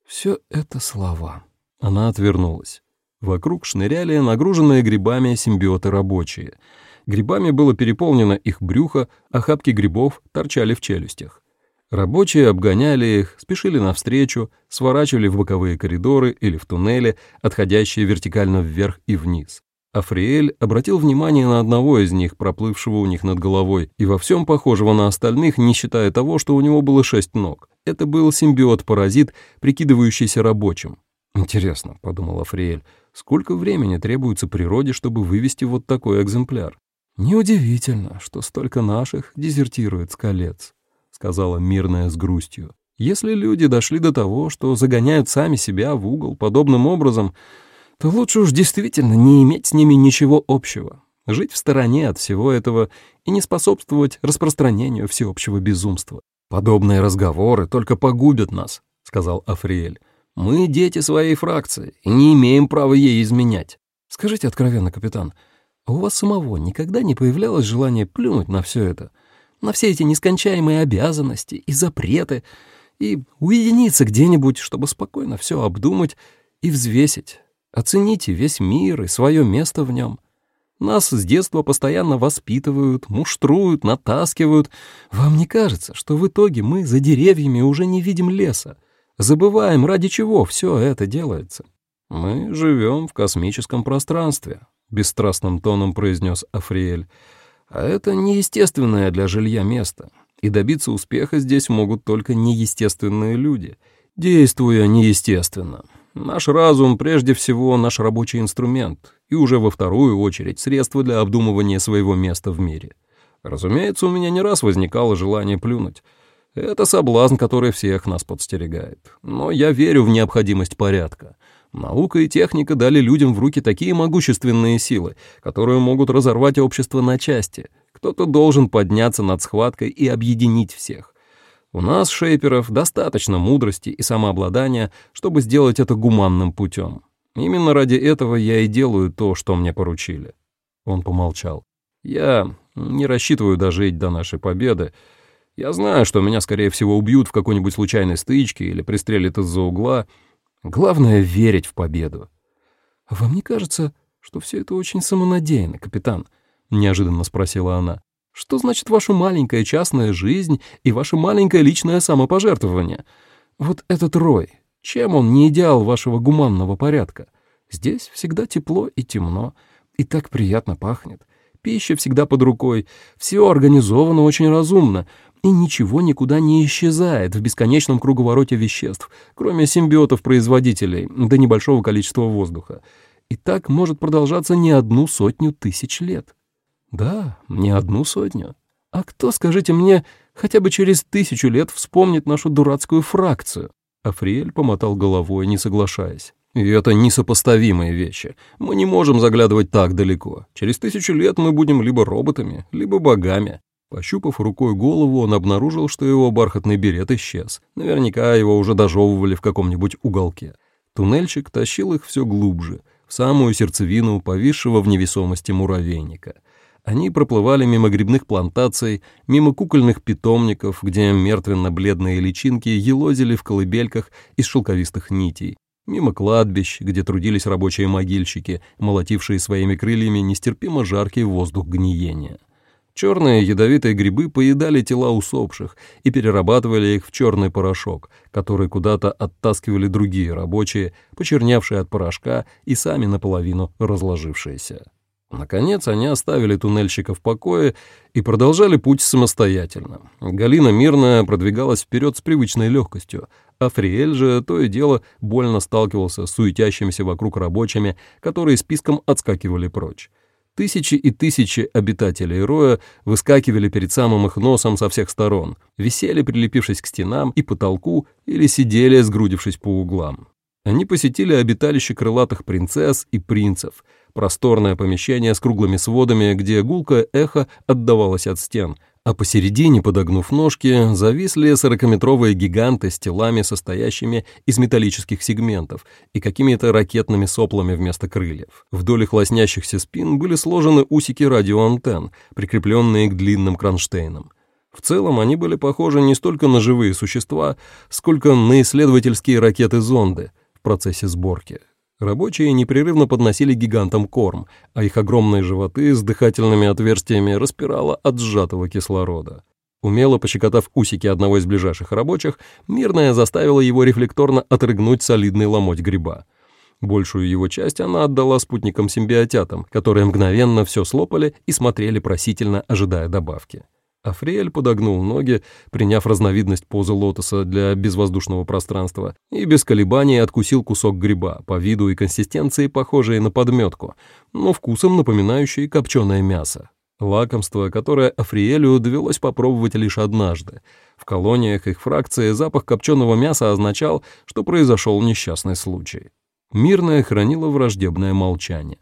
Все это слова. Она отвернулась. Вокруг шныряли нагруженные грибами симбиоты рабочие. Грибами было переполнено их брюхо, а охапки грибов торчали в челюстях. Рабочие обгоняли их, спешили навстречу, сворачивали в боковые коридоры или в туннели, отходящие вертикально вверх и вниз. Африэль обратил внимание на одного из них, проплывшего у них над головой, и во всем похожего на остальных, не считая того, что у него было шесть ног. Это был симбиот-паразит, прикидывающийся рабочим. «Интересно», — подумал Африэль, — «сколько времени требуется природе, чтобы вывести вот такой экземпляр?» «Неудивительно, что столько наших дезертирует с колец», — сказала мирная с грустью. «Если люди дошли до того, что загоняют сами себя в угол подобным образом, то лучше уж действительно не иметь с ними ничего общего, жить в стороне от всего этого и не способствовать распространению всеобщего безумства. Подобные разговоры только погубят нас», — сказал Африэль. «Мы дети своей фракции и не имеем права ей изменять. Скажите откровенно, капитан, а у вас самого никогда не появлялось желание плюнуть на все это, на все эти нескончаемые обязанности и запреты, и уединиться где-нибудь, чтобы спокойно все обдумать и взвесить? Оцените весь мир и свое место в нем. Нас с детства постоянно воспитывают, муштруют, натаскивают. Вам не кажется, что в итоге мы за деревьями уже не видим леса? Забываем, ради чего все это делается?» «Мы живем в космическом пространстве», — бесстрастным тоном произнес Африэль. «А это неестественное для жилья место, и добиться успеха здесь могут только неестественные люди, действуя неестественно. Наш разум прежде всего наш рабочий инструмент, и уже во вторую очередь средство для обдумывания своего места в мире. Разумеется, у меня не раз возникало желание плюнуть. Это соблазн, который всех нас подстерегает. Но я верю в необходимость порядка. Наука и техника дали людям в руки такие могущественные силы, которые могут разорвать общество на части. Кто-то должен подняться над схваткой и объединить всех. У нас, шейперов, достаточно мудрости и самообладания, чтобы сделать это гуманным путем. Именно ради этого я и делаю то, что мне поручили». Он помолчал. «Я не рассчитываю дожить до нашей победы. Я знаю, что меня, скорее всего, убьют в какой-нибудь случайной стычке или пристрелят из-за угла. Главное — верить в победу». «А вам не кажется, что все это очень самонадеянно, капитан?» — неожиданно спросила она. «Что значит ваша маленькая частная жизнь и ваше маленькое личное самопожертвование? Вот этот рой, чем он не идеал вашего гуманного порядка? Здесь всегда тепло и темно, и так приятно пахнет. Пища всегда под рукой, все организовано очень разумно, и ничего никуда не исчезает в бесконечном круговороте веществ, кроме симбиотов-производителей до небольшого количества воздуха. И так может продолжаться не одну сотню тысяч лет». «Да, не одну сотню. А кто, скажите мне, хотя бы через тысячу лет вспомнит нашу дурацкую фракцию?» Африэль помотал головой, не соглашаясь. «И это несопоставимые вещи. Мы не можем заглядывать так далеко. Через тысячу лет мы будем либо роботами, либо богами». Пощупав рукой голову, он обнаружил, что его бархатный берет исчез. Наверняка его уже дожевывали в каком-нибудь уголке. Туннельщик тащил их все глубже, в самую сердцевину повисшего в невесомости муравейника. Они проплывали мимо грибных плантаций, мимо кукольных питомников, где мертвенно-бледные личинки елозили в колыбельках из шелковистых нитей, мимо кладбищ, где трудились рабочие могильщики, молотившие своими крыльями нестерпимо жаркий воздух гниения. Черные ядовитые грибы поедали тела усопших и перерабатывали их в черный порошок, который куда-то оттаскивали другие рабочие, почерневшие от порошка и сами наполовину разложившиеся. Наконец они оставили туннельщика в покое и продолжали путь самостоятельно. Галина Мирная продвигалась вперед с привычной легкостью, а Фриэль же то и дело больно сталкивался с суетящимися вокруг рабочими, которые списком отскакивали прочь. Тысячи и тысячи обитателей роя выскакивали перед самым их носом со всех сторон, висели, прилепившись к стенам и потолку, или сидели, сгрудившись по углам. Они посетили обиталище крылатых принцесс и принцев, просторное помещение с круглыми сводами, где гулкое эхо отдавалось от стен, а посередине, подогнув ножки, зависли сорокаметровые гиганты с телами, состоящими из металлических сегментов и какими-то ракетными соплами вместо крыльев. Вдоль их лоснящихся спин были сложены усики радиоантенн, прикрепленные к длинным кронштейнам. В целом они были похожи не столько на живые существа, сколько на исследовательские ракеты-зонды в процессе сборки. Рабочие непрерывно подносили гигантам корм, а их огромные животы с дыхательными отверстиями распирало от сжатого кислорода. Умело пощекотав усики одного из ближайших рабочих, Мирная заставила его рефлекторно отрыгнуть солидный ломоть гриба. Большую его часть она отдала спутникам-симбиотятам, которые мгновенно все слопали и смотрели просительно, ожидая добавки. Африэль подогнул ноги, приняв разновидность позы лотоса для безвоздушного пространства, и без колебаний откусил кусок гриба, по виду и консистенции похожий на подметку, но вкусом напоминающий копченое мясо. Лакомство, которое Африэлю довелось попробовать лишь однажды. В колониях их фракции запах копченого мяса означал, что произошел несчастный случай. Мирная хранила враждебное молчание.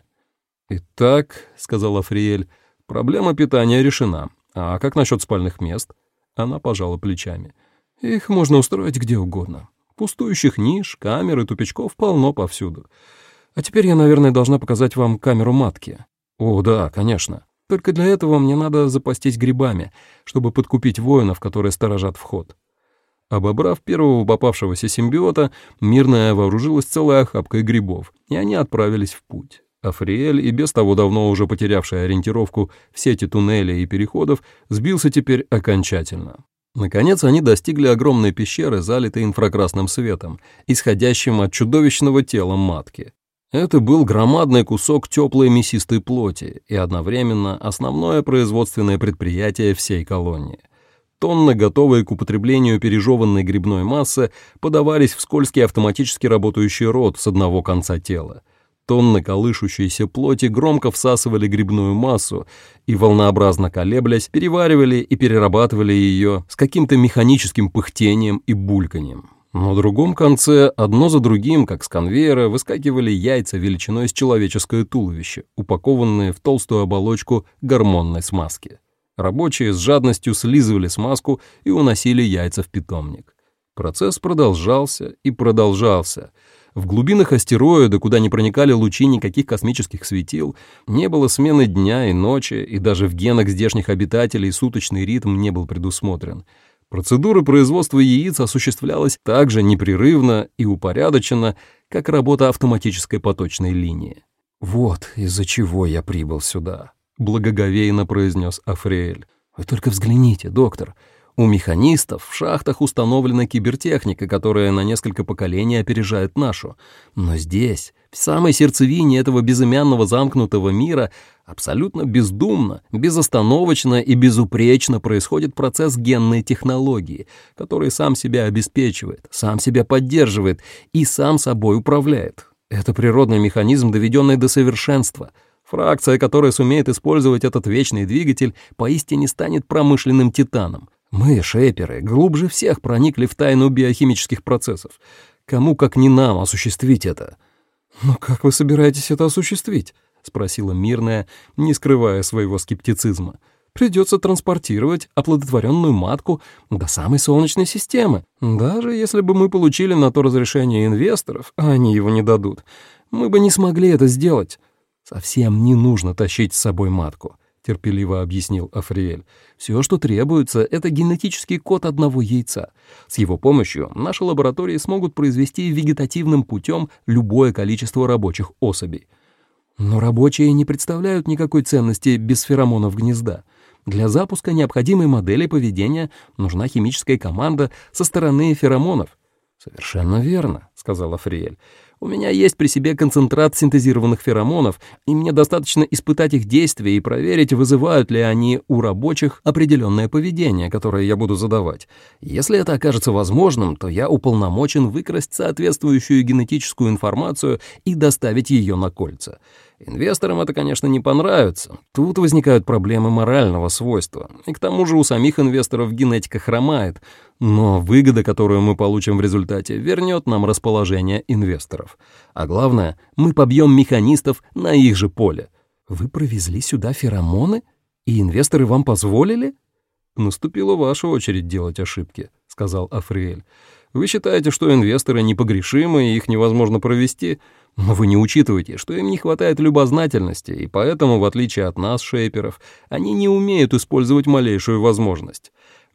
«Итак», — сказал Африэль, — «проблема питания решена. А как насчет спальных мест?» Она пожала плечами. «Их можно устроить где угодно. Пустующих ниш, камер и тупичков полно повсюду. А теперь я, наверное, должна показать вам камеру матки». «О, да, конечно. Только для этого мне надо запастись грибами, чтобы подкупить воинов, которые сторожат вход». Обобрав первого попавшегося симбиота, Мирная вооружилась целой охапкой грибов, и они отправились в путь. Африэль, и без того давно уже потерявший ориентировку в сети туннелей и переходов, сбился теперь окончательно. Наконец они достигли огромной пещеры, залитой инфракрасным светом, исходящим от чудовищного тела матки. Это был громадный кусок теплой мясистой плоти и одновременно основное производственное предприятие всей колонии. Тонны, готовые к употреблению пережеванной грибной массы, подавались в скользкий автоматически работающий рот с одного конца тела. Тонны колышущейся плоти громко всасывали грибную массу и, волнообразно колеблясь, переваривали и перерабатывали ее с каким-то механическим пыхтением и бульканьем. На другом конце, одно за другим, как с конвейера, выскакивали яйца величиной с человеческое туловище, упакованные в толстую оболочку гормонной смазки. Рабочие с жадностью слизывали смазку и уносили яйца в питомник. Процесс продолжался и продолжался. В глубинах астероида, куда не проникали лучи никаких космических светил, не было смены дня и ночи, и даже в генах здешних обитателей суточный ритм не был предусмотрен. Процедура производства яиц осуществлялась так же непрерывно и упорядоченно, как работа автоматической поточной линии. «Вот из-за чего я прибыл сюда», — благоговейно произнес Африэль. «Вы только взгляните, доктор. У механистов в шахтах установлена кибертехника, которая на несколько поколений опережает нашу. Но здесь, в самой сердцевине этого безымянного замкнутого мира, абсолютно бездумно, безостановочно и безупречно происходит процесс генной технологии, который сам себя обеспечивает, сам себя поддерживает и сам собой управляет. Это природный механизм, доведенный до совершенства. Фракция, которая сумеет использовать этот вечный двигатель, поистине станет промышленным титаном. Мы, шейперы, глубже всех проникли в тайну биохимических процессов. Кому, как не нам, осуществить это?» «Но как вы собираетесь это осуществить?» — спросила Мирная, не скрывая своего скептицизма. «Придется транспортировать оплодотворенную матку до самой Солнечной системы. Даже если бы мы получили на то разрешение инвесторов, а они его не дадут, мы бы не смогли это сделать. Совсем не нужно тащить с собой матку», — терпеливо объяснил Африэль. «Все, что требуется, это генетический код одного яйца. С его помощью наши лаборатории смогут произвести вегетативным путем любое количество рабочих особей. Но рабочие не представляют никакой ценности без феромонов гнезда. Для запуска необходимой модели поведения нужна химическая команда со стороны феромонов». «Совершенно верно», — сказал Африэль. «У меня есть при себе концентрат синтезированных феромонов, и мне достаточно испытать их действие и проверить, вызывают ли они у рабочих определенное поведение, которое я буду задавать. Если это окажется возможным, то я уполномочен выкрасть соответствующую генетическую информацию и доставить ее на кольца. Инвесторам это, конечно, не понравится. Тут возникают проблемы морального свойства, и к тому же у самих инвесторов генетика хромает, но выгода, которую мы получим в результате, вернет нам расположение инвесторов. А главное, мы побьем механистов на их же поле». «Вы провезли сюда феромоны? И инвесторы вам позволили?» «Наступила ваша очередь делать ошибки», — сказал Африэль. «Вы считаете, что инвесторы непогрешимы и их невозможно провести? Но вы не учитываете, что им не хватает любознательности, и поэтому, в отличие от нас, шейперов, они не умеют использовать малейшую возможность.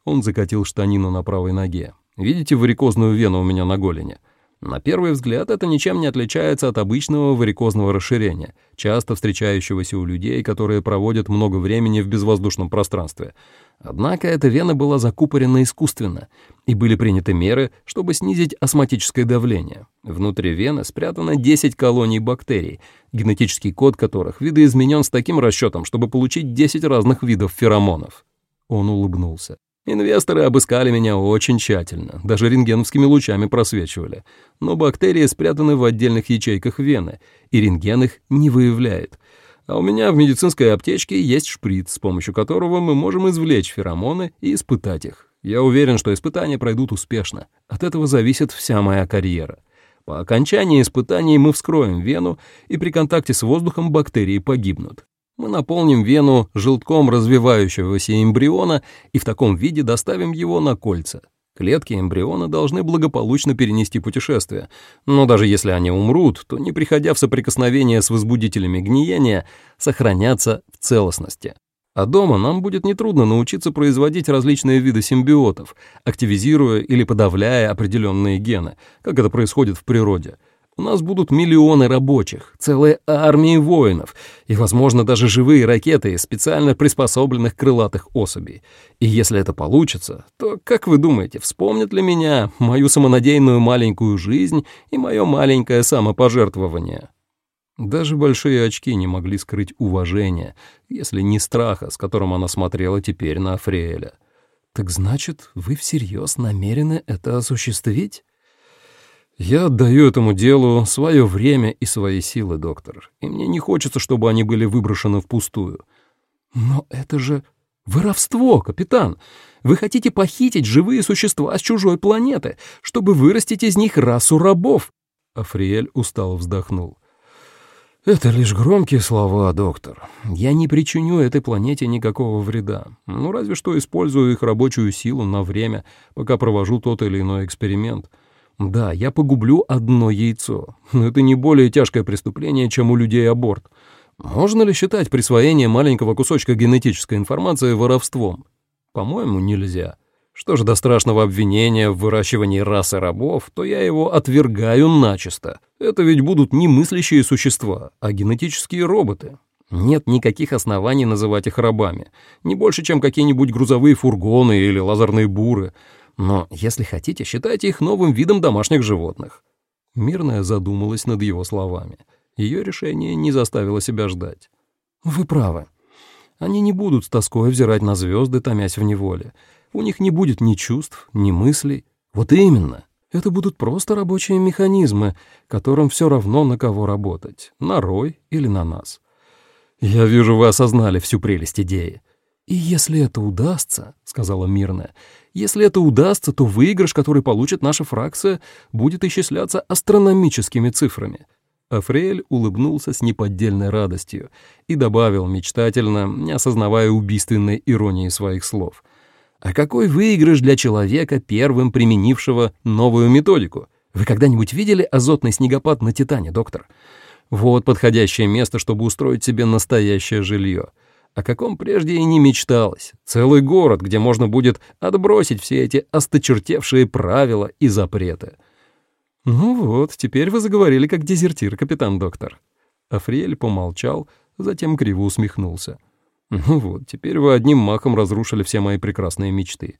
Он закатил штанину на правой ноге. «Видите варикозную вену у меня на голени? На первый взгляд это ничем не отличается от обычного варикозного расширения, часто встречающегося у людей, которые проводят много времени в безвоздушном пространстве. Однако эта вена была закупорена искусственно, и были приняты меры, чтобы снизить астматическое давление. Внутри вены спрятано десять колоний бактерий, генетический код которых видоизменен с таким расчетом, чтобы получить десять разных видов феромонов». Он улыбнулся. «Инвесторы обыскали меня очень тщательно, даже рентгеновскими лучами просвечивали. Но бактерии спрятаны в отдельных ячейках вены, и рентген их не выявляет. А у меня в медицинской аптечке есть шприц, с помощью которого мы можем извлечь феромоны и испытать их. Я уверен, что испытания пройдут успешно. От этого зависит вся моя карьера. По окончании испытаний мы вскроем вену, и при контакте с воздухом бактерии погибнут. Мы наполним вену желтком развивающегося эмбриона и в таком виде доставим его на кольца. Клетки эмбриона должны благополучно перенести путешествие, но даже если они умрут, то, не приходя в соприкосновение с возбудителями гниения, сохранятся в целостности. А дома нам будет нетрудно научиться производить различные виды симбиотов, активизируя или подавляя определенные гены, как это происходит в природе. У нас будут миллионы рабочих, целые армии воинов и, возможно, даже живые ракеты из специально приспособленных крылатых особей. И если это получится, то, как вы думаете, вспомнят ли меня, мою самонадеянную маленькую жизнь и мое маленькое самопожертвование?» Даже большие очки не могли скрыть уважения, если не страха, с которым она смотрела теперь на Африэля. «Так значит, вы всерьез намерены это осуществить?» «Я отдаю этому делу свое время и свои силы, доктор, и мне не хочется, чтобы они были выброшены впустую». «Но это же воровство, капитан! Вы хотите похитить живые существа с чужой планеты, чтобы вырастить из них расу рабов!» Африэль устало вздохнул. «Это лишь громкие слова, доктор. Я не причиню этой планете никакого вреда, ну разве что использую их рабочую силу на время, пока провожу тот или иной эксперимент. Да, я погублю одно яйцо, но это не более тяжкое преступление, чем у людей аборт. Можно ли считать присвоение маленького кусочка генетической информации воровством? По-моему, нельзя. Что же до страшного обвинения в выращивании расы рабов, то я его отвергаю начисто. Это ведь будут не мыслящие существа, а генетические роботы. Нет никаких оснований называть их рабами, не больше, чем какие-нибудь грузовые фургоны или лазерные буры. Но, если хотите, считайте их новым видом домашних животных». Мирная задумалась над его словами. Ее решение не заставило себя ждать. «Вы правы. Они не будут с тоской взирать на звезды, томясь в неволе. У них не будет ни чувств, ни мыслей. Вот именно. Это будут просто рабочие механизмы, которым все равно на кого работать, на Рой или на нас. Я вижу, вы осознали всю прелесть идеи». «И если это удастся, — сказала Мирная, — если это удастся, то выигрыш, который получит наша фракция, будет исчисляться астрономическими цифрами». Африэль улыбнулся с неподдельной радостью и добавил мечтательно, не осознавая убийственной иронии своих слов. «А какой выигрыш для человека, первым применившего новую методику? Вы когда-нибудь видели азотный снегопад на Титане, доктор? Вот подходящее место, чтобы устроить себе настоящее жилье. О каком прежде и не мечталось. Целый город, где можно будет отбросить все эти осточертевшие правила и запреты». «Ну вот, теперь вы заговорили как дезертир, капитан доктор». Африэль помолчал, затем криво усмехнулся. «Ну вот, теперь вы одним махом разрушили все мои прекрасные мечты.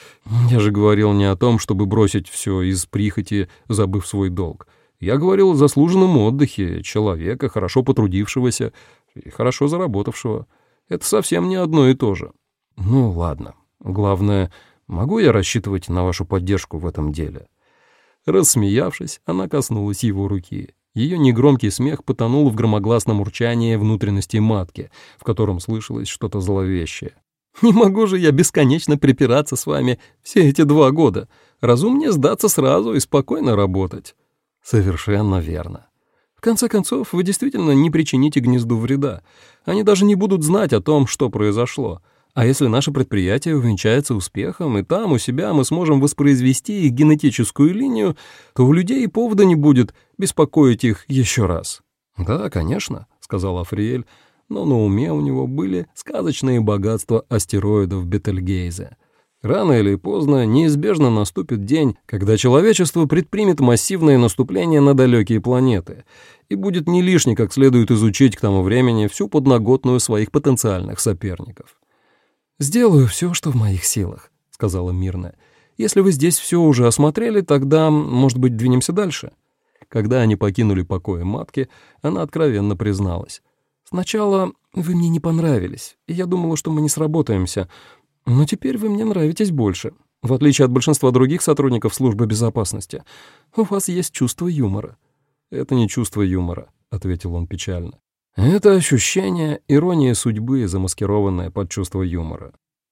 Я же говорил не о том, чтобы бросить все из прихоти, забыв свой долг. Я говорил о заслуженном отдыхе человека, хорошо потрудившегося и хорошо заработавшего. Это совсем не одно и то же. Ну ладно, главное, могу я рассчитывать на вашу поддержку в этом деле?» Рассмеявшись, она коснулась его руки. Ее негромкий смех потонул в громогласном урчании внутренности матки, в котором слышалось что-то зловещее. «Не могу же я бесконечно припираться с вами все эти два года. Разумнее сдаться сразу и спокойно работать». «Совершенно верно. В конце концов, вы действительно не причините гнезду вреда. Они даже не будут знать о том, что произошло. А если наше предприятие увенчается успехом, и там, у себя, мы сможем воспроизвести их генетическую линию, то у людей и повода не будет беспокоить их еще раз». «Да, конечно», — сказал Африэль, но на уме у него были сказочные богатства астероидов Бетельгейзе. Рано или поздно неизбежно наступит день, когда человечество предпримет массивное наступление на далекие планеты, и будет не лишне как следует изучить к тому времени всю подноготную своих потенциальных соперников. «Сделаю все, что в моих силах», — сказала Мирная. «Если вы здесь все уже осмотрели, тогда, может быть, двинемся дальше?» Когда они покинули покои матки, она откровенно призналась. «Сначала вы мне не понравились, и я думала, что мы не сработаемся, но теперь вы мне нравитесь больше. В отличие от большинства других сотрудников службы безопасности, у вас есть чувство юмора». «Это не чувство юмора», — ответил он печально. «Это ощущение иронии судьбы, замаскированное под чувство юмора».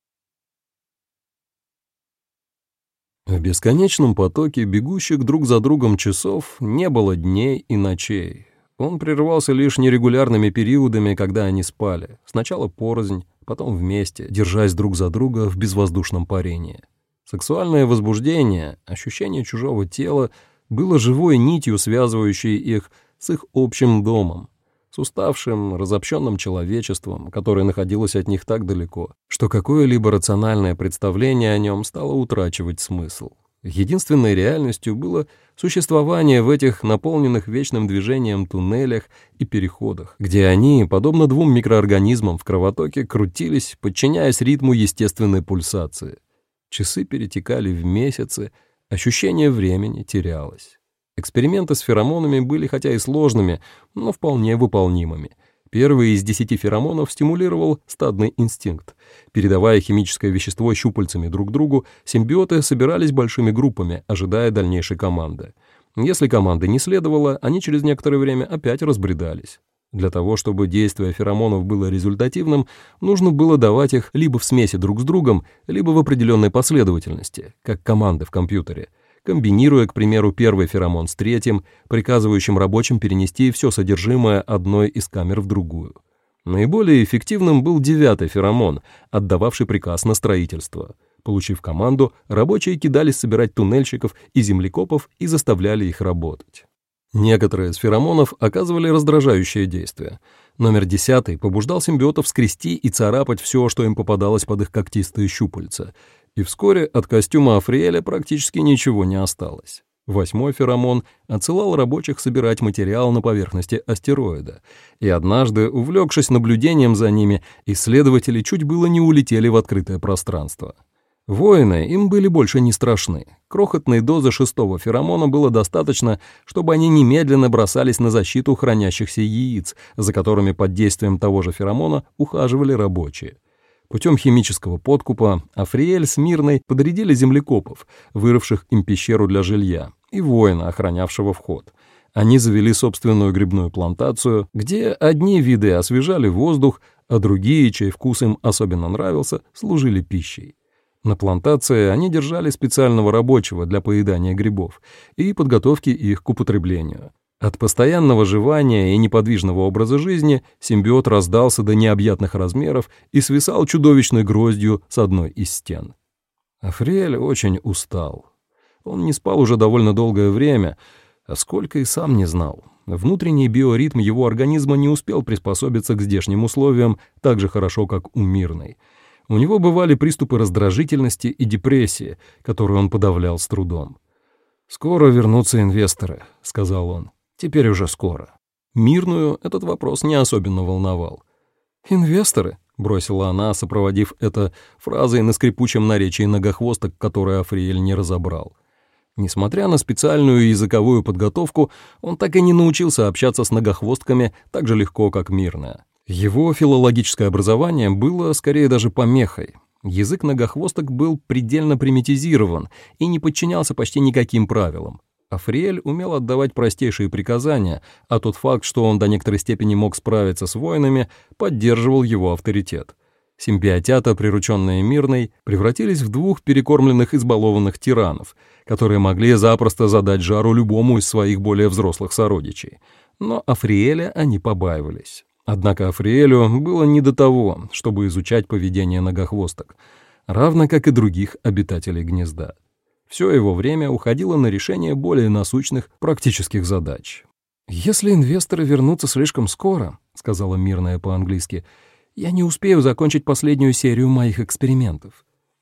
В бесконечном потоке бегущих друг за другом часов не было дней и ночей. Он прерывался лишь нерегулярными периодами, когда они спали. Сначала порознь, потом вместе, держась друг за друга в безвоздушном парении. Сексуальное возбуждение, ощущение чужого тела было живой нитью, связывающей их с их общим домом, с уставшим, разобщенным человечеством, которое находилось от них так далеко, что какое-либо рациональное представление о нем стало утрачивать смысл. Единственной реальностью было существование в этих наполненных вечным движением туннелях и переходах, где они, подобно двум микроорганизмам в кровотоке, крутились, подчиняясь ритму естественной пульсации. Часы перетекали в месяцы, ощущение времени терялось. Эксперименты с феромонами были хотя и сложными, но вполне выполнимыми. Первый из десяти феромонов стимулировал стадный инстинкт. Передавая химическое вещество щупальцами друг другу, симбиоты собирались большими группами, ожидая дальнейшей команды. Если команды не следовало, они через некоторое время опять разбредались. Для того, чтобы действие феромонов было результативным, нужно было давать их либо в смеси друг с другом, либо в определенной последовательности, как команды в компьютере, комбинируя, к примеру, первый феромон с третьим, приказывающим рабочим перенести все содержимое одной из камер в другую. Наиболее эффективным был девятый феромон, отдававший приказ на строительство. Получив команду, рабочие кидались собирать туннельщиков и землекопов и заставляли их работать. Некоторые из феромонов оказывали раздражающее действие. Номер десятый побуждал симбиотов скрести и царапать все, что им попадалось под их когтистые щупальца, и вскоре от костюма Африэля практически ничего не осталось. Восьмой феромон отсылал рабочих собирать материал на поверхности астероида, и однажды, увлекшись наблюдением за ними, исследователи чуть было не улетели в открытое пространство. Воины им были больше не страшны. Крохотной дозы шестого феромона было достаточно, чтобы они немедленно бросались на защиту хранящихся яиц, за которыми под действием того же феромона ухаживали рабочие. Путем химического подкупа Африэль с Мирной подрядили землекопов, вырывших им пещеру для жилья, и воина, охранявшего вход. Они завели собственную грибную плантацию, где одни виды освежали воздух, а другие, чей вкус им особенно нравился, служили пищей. На плантации они держали специального рабочего для поедания грибов и подготовки их к употреблению. От постоянного жевания и неподвижного образа жизни симбиот раздался до необъятных размеров и свисал чудовищной гроздью с одной из стен. Африэль очень устал. Он не спал уже довольно долгое время, а сколько и сам не знал. Внутренний биоритм его организма не успел приспособиться к здешним условиям так же хорошо, как у Мирной. У него бывали приступы раздражительности и депрессии, которые он подавлял с трудом. «Скоро вернутся инвесторы», — сказал он. «Теперь уже скоро». Мирную этот вопрос не особенно волновал. «Инвесторы?» — бросила она, сопроводив это фразой на скрипучем наречии многохвосток, которое Африэль не разобрал. Несмотря на специальную языковую подготовку, он так и не научился общаться с многохвостками так же легко, как Мирная. Его филологическое образование было скорее даже помехой. Язык многохвосток был предельно примитизирован и не подчинялся почти никаким правилам. Африэль умел отдавать простейшие приказания, а тот факт, что он до некоторой степени мог справиться с воинами, поддерживал его авторитет. Симбиотята, прирученные Мирной, превратились в двух перекормленных избалованных тиранов, которые могли запросто задать жару любому из своих более взрослых сородичей. Но Африэля они побаивались. Однако Африэлю было не до того, чтобы изучать поведение многохвосток, равно как и других обитателей гнезда. Все его время уходило на решение более насущных практических задач. «Если инвесторы вернутся слишком скоро, — сказала Мирная по-английски, — я не успею закончить последнюю серию моих экспериментов.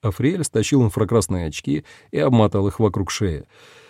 Африэль стащил инфракрасные очки и обмотал их вокруг шеи.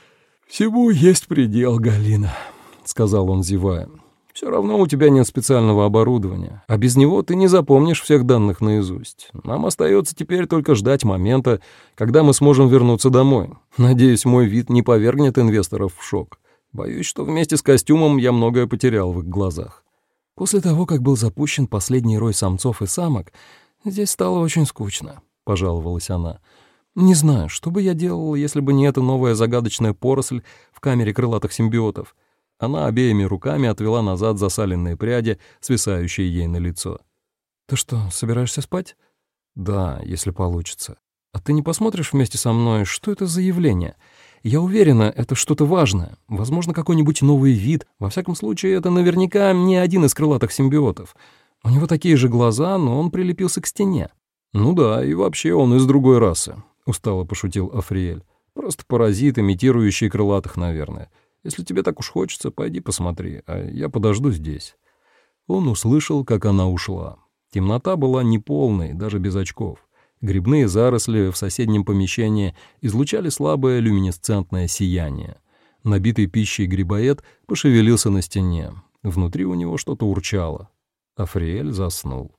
«Всему есть предел, Галина», — сказал он, зевая. «Все равно у тебя нет специального оборудования, а без него ты не запомнишь всех данных наизусть. Нам остается теперь только ждать момента, когда мы сможем вернуться домой. Надеюсь, мой вид не повергнет инвесторов в шок. Боюсь, что вместе с костюмом я многое потерял в их глазах». «После того, как был запущен последний рой самцов и самок, здесь стало очень скучно», — пожаловалась она. «Не знаю, что бы я делала, если бы не эта новая загадочная поросль в камере крылатых симбиотов». Она обеими руками отвела назад засаленные пряди, свисающие ей на лицо. «Ты что, собираешься спать?» «Да, если получится». «А ты не посмотришь вместе со мной, что это за явление? Я уверена, это что-то важное. Возможно, какой-нибудь новый вид. Во всяком случае, это наверняка не один из крылатых симбиотов. У него такие же глаза, но он прилепился к стене». «Ну да, и вообще он из другой расы», — устало пошутил Африэль. «Просто паразит, имитирующий крылатых, наверное. Если тебе так уж хочется, пойди посмотри, а я подожду здесь». Он услышал, как она ушла. Темнота была неполной, даже без очков. Грибные заросли в соседнем помещении излучали слабое люминесцентное сияние. Набитый пищей грибоед пошевелился на стене. Внутри у него что-то урчало. Африэль заснул.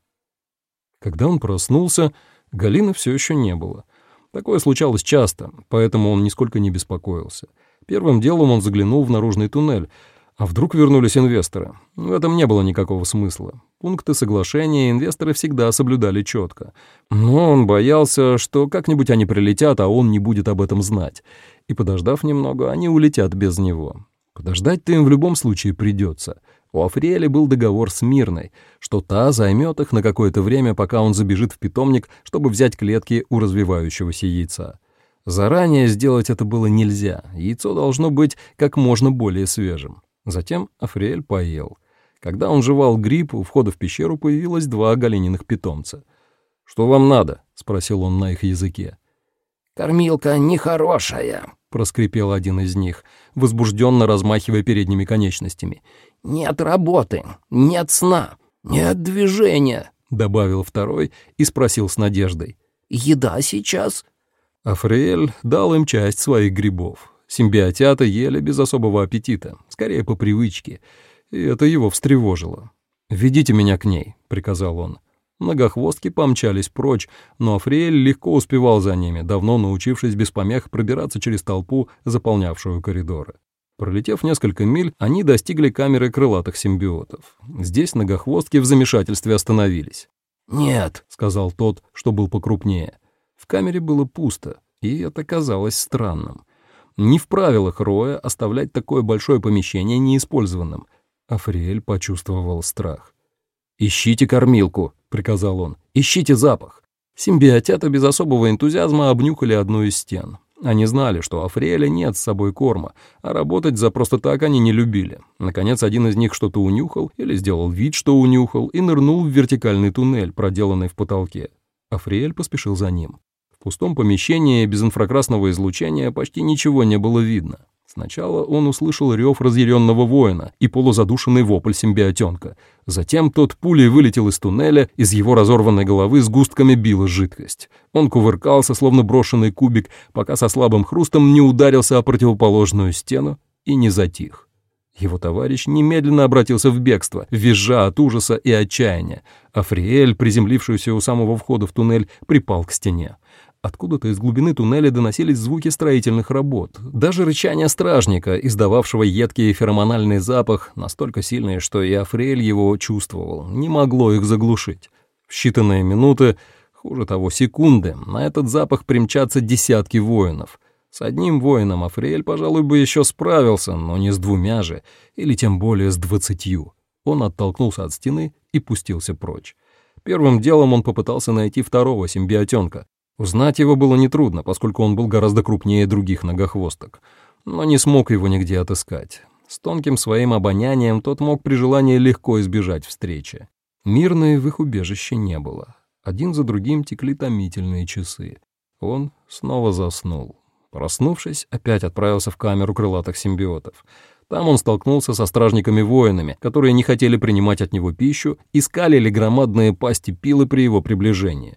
Когда он проснулся, Галины все еще не было. Такое случалось часто, поэтому он нисколько не беспокоился. Первым делом он заглянул в наружный туннель. А вдруг вернулись инвесторы? В этом не было никакого смысла. Пункты соглашения инвесторы всегда соблюдали четко. Но он боялся, что как-нибудь они прилетят, а он не будет об этом знать. И, подождав немного, они улетят без него. Подождать-то им в любом случае придется. У Африэля был договор с Мирной, что та займет их на какое-то время, пока он забежит в питомник, чтобы взять клетки у развивающегося яйца. Заранее сделать это было нельзя, яйцо должно быть как можно более свежим. Затем Африэль поел. Когда он жевал гриб, у входа в пещеру появилось два Галининых питомца. «Что вам надо?» — спросил он на их языке. «Кормилка нехорошая», — проскрипел один из них, возбужденно размахивая передними конечностями. «Нет работы, нет сна, нет движения», — добавил второй и спросил с надеждой. «Еда сейчас?» Африэль дал им часть своих грибов. Симбиотята ели без особого аппетита, скорее по привычке, и это его встревожило. «Ведите меня к ней», — приказал он. Многохвостки помчались прочь, но Африэль легко успевал за ними, давно научившись без помех пробираться через толпу, заполнявшую коридоры. Пролетев несколько миль, они достигли камеры крылатых симбиотов. Здесь многохвостки в замешательстве остановились. «Нет», — сказал тот, что был покрупнее. В камере было пусто, и это казалось странным. Не в правилах роя оставлять такое большое помещение неиспользованным. Африэль почувствовал страх. «Ищите кормилку», — приказал он. «Ищите запах». Симбиотята без особого энтузиазма обнюхали одну из стен. Они знали, что у Африэля нет с собой корма, а работать за просто так они не любили. Наконец, один из них что-то унюхал или сделал вид, что унюхал, и нырнул в вертикальный туннель, проделанный в потолке. Африэль поспешил за ним. В пустом помещении без инфракрасного излучения почти ничего не было видно. Сначала он услышал рев разъяренного воина и полузадушенный вопль симбиотенка. Затем тот пулей вылетел из туннеля, из его разорванной головы сгустками била жидкость. Он кувыркался, словно брошенный кубик, пока со слабым хрустом не ударился о противоположную стену и не затих. Его товарищ немедленно обратился в бегство, визжа от ужаса и отчаяния. Африэль, приземлившийся у самого входа в туннель, припал к стене. Откуда-то из глубины туннеля доносились звуки строительных работ. Даже рычание стражника, издававшего едкий феромональный запах, настолько сильный, что и Африэль его чувствовал, не могло их заглушить. В считанные минуты, хуже того, секунды, на этот запах примчатся десятки воинов. С одним воином Африэль, пожалуй, бы еще справился, но не с двумя же, или тем более с двадцатью. Он оттолкнулся от стены и пустился прочь. Первым делом он попытался найти второго симбиотенка. Узнать его было нетрудно, поскольку он был гораздо крупнее других многохвосток, но не смог его нигде отыскать. С тонким своим обонянием тот мог при желании легко избежать встречи. Мирной в их убежище не было. Один за другим текли томительные часы. Он снова заснул. Проснувшись, опять отправился в камеру крылатых симбиотов. Там он столкнулся со стражниками-воинами, которые не хотели принимать от него пищу и скалили громадные пасти пилы при его приближении.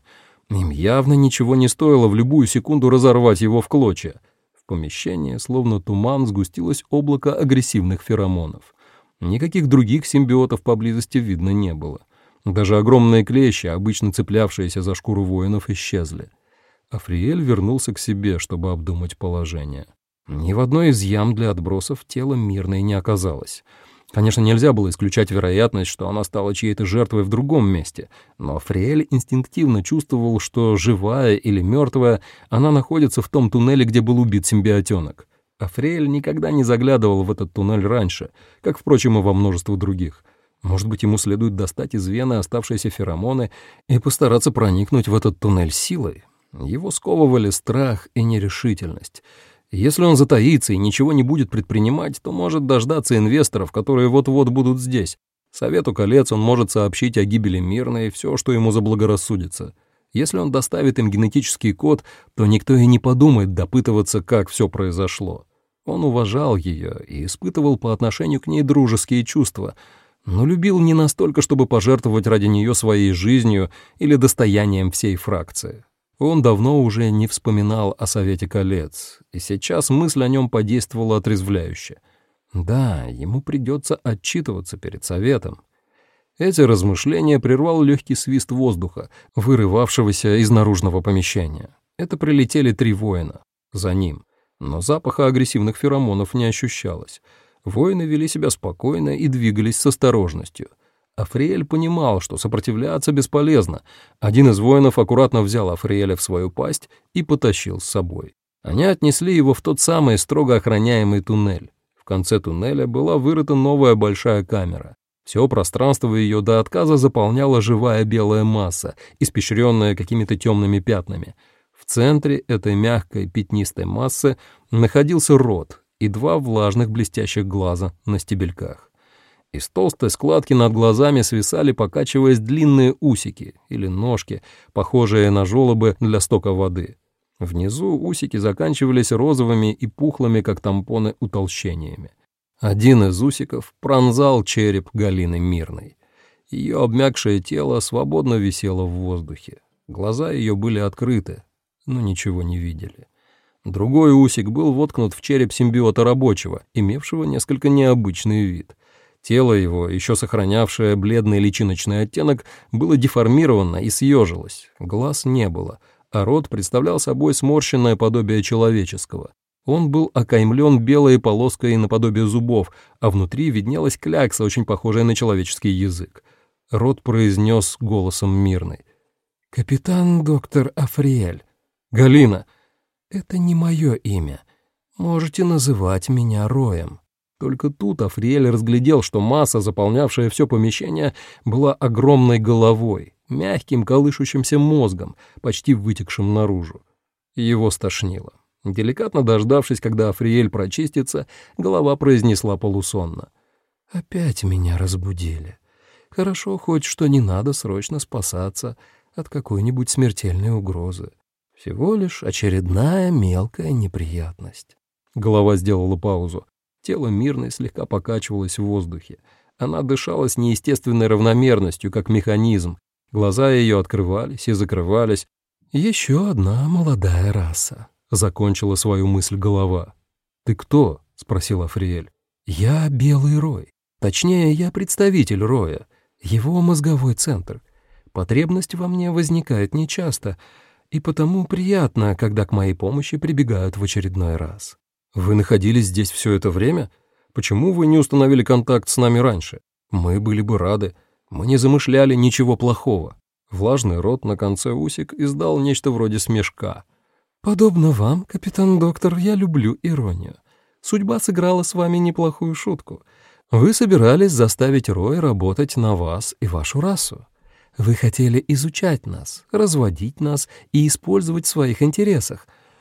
Им явно ничего не стоило в любую секунду разорвать его в клочья. В помещении, словно туман, сгустилось облако агрессивных феромонов. Никаких других симбиотов поблизости видно не было. Даже огромные клещи, обычно цеплявшиеся за шкуру воинов, исчезли. Африэль вернулся к себе, чтобы обдумать положение. Ни в одной из ям для отбросов тело Мирной не оказалось. Конечно, нельзя было исключать вероятность, что она стала чьей-то жертвой в другом месте, но Африэль инстинктивно чувствовал, что живая или мертвая, она находится в том туннеле, где был убит симбиотенок. Африэль никогда не заглядывал в этот туннель раньше, как, впрочем, и во множество других. Может быть, ему следует достать из вены оставшиеся феромоны и постараться проникнуть в этот туннель силой? Его сковывали страх и нерешительность. Если он затаится и ничего не будет предпринимать, то может дождаться инвесторов, которые вот-вот будут здесь. Совету колец он может сообщить о гибели Мирной все, что ему заблагорассудится. Если он доставит им генетический код, то никто и не подумает допытываться, как все произошло. Он уважал ее и испытывал по отношению к ней дружеские чувства, но любил не настолько, чтобы пожертвовать ради нее своей жизнью или достоянием всей фракции. Он давно уже не вспоминал о Совете колец, и сейчас мысль о нем подействовала отрезвляюще. Да, ему придется отчитываться перед Советом. Эти размышления прервал легкий свист воздуха, вырывавшегося из наружного помещения. Это прилетели три воина. За ним. Но запаха агрессивных феромонов не ощущалось. Воины вели себя спокойно и двигались с осторожностью. Африэль понимал, что сопротивляться бесполезно. Один из воинов аккуратно взял Африэля в свою пасть и потащил с собой. Они отнесли его в тот самый строго охраняемый туннель. В конце туннеля была вырыта новая большая камера. Все пространство ее до отказа заполняла живая белая масса, испещренная какими-то темными пятнами. В центре этой мягкой пятнистой массы находился рот и два влажных блестящих глаза на стебельках. Из толстой складки над глазами свисали, покачиваясь, длинные усики или ножки, похожие на желобы для стока воды. Внизу усики заканчивались розовыми и пухлыми, как тампоны, утолщениями. Один из усиков пронзал череп Галины Мирной. Ее обмякшее тело свободно висело в воздухе. Глаза ее были открыты, но ничего не видели. Другой усик был воткнут в череп симбиота рабочего, имевшего несколько необычный вид. Тело его, еще сохранявшее бледный личиночный оттенок, было деформировано и съежилось. Глаз не было, а рот представлял собой сморщенное подобие человеческого. Он был окаймлен белой полоской наподобие зубов, а внутри виднелась клякса, очень похожая на человеческий язык. Рот произнес голосом Мирной: «Капитан доктор Африэль». «Галина!» «Это не мое имя. Можете называть меня Роем». Только тут Африэль разглядел, что масса, заполнявшая все помещение, была огромной головой, мягким колышущимся мозгом, почти вытекшим наружу. Его стошнило. Деликатно дождавшись, когда Африэль прочистится, голова произнесла полусонно: «Опять меня разбудили. Хорошо хоть, что не надо срочно спасаться от какой-нибудь смертельной угрозы. Всего лишь очередная мелкая неприятность». Голова сделала паузу. Тело Мирной слегка покачивалось в воздухе. Она дышала с неестественной равномерностью, как механизм. Глаза ее открывались и закрывались. «Еще одна молодая раса», — закончила свою мысль голова. «Ты кто?» — спросил Африэль. «Я Белый Рой. Точнее, я представитель Роя, его мозговой центр. Потребность во мне возникает нечасто, и потому приятно, когда к моей помощи прибегают в очередной раз». «Вы находились здесь все это время? Почему вы не установили контакт с нами раньше? Мы были бы рады. Мы не замышляли ничего плохого». Влажный рот на конце усик издал нечто вроде смешка. «Подобно вам, капитан доктор, я люблю иронию. Судьба сыграла с вами неплохую шутку. Вы собирались заставить Рой работать на вас и вашу расу. Вы хотели изучать нас, разводить нас и использовать в своих интересах.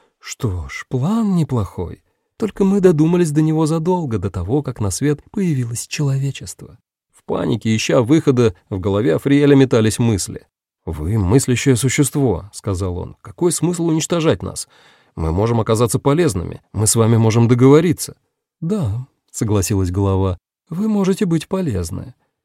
Что ж, план неплохой. Только мы додумались до него задолго до того, как на свет появилось человечество». В панике, ища выхода, в голове Африэля метались мысли. «Вы мыслящее существо», — сказал он. «Какой смысл уничтожать нас? Мы можем оказаться полезными, мы с вами можем договориться». «Да», — согласилась голова, — «вы можете быть полезны.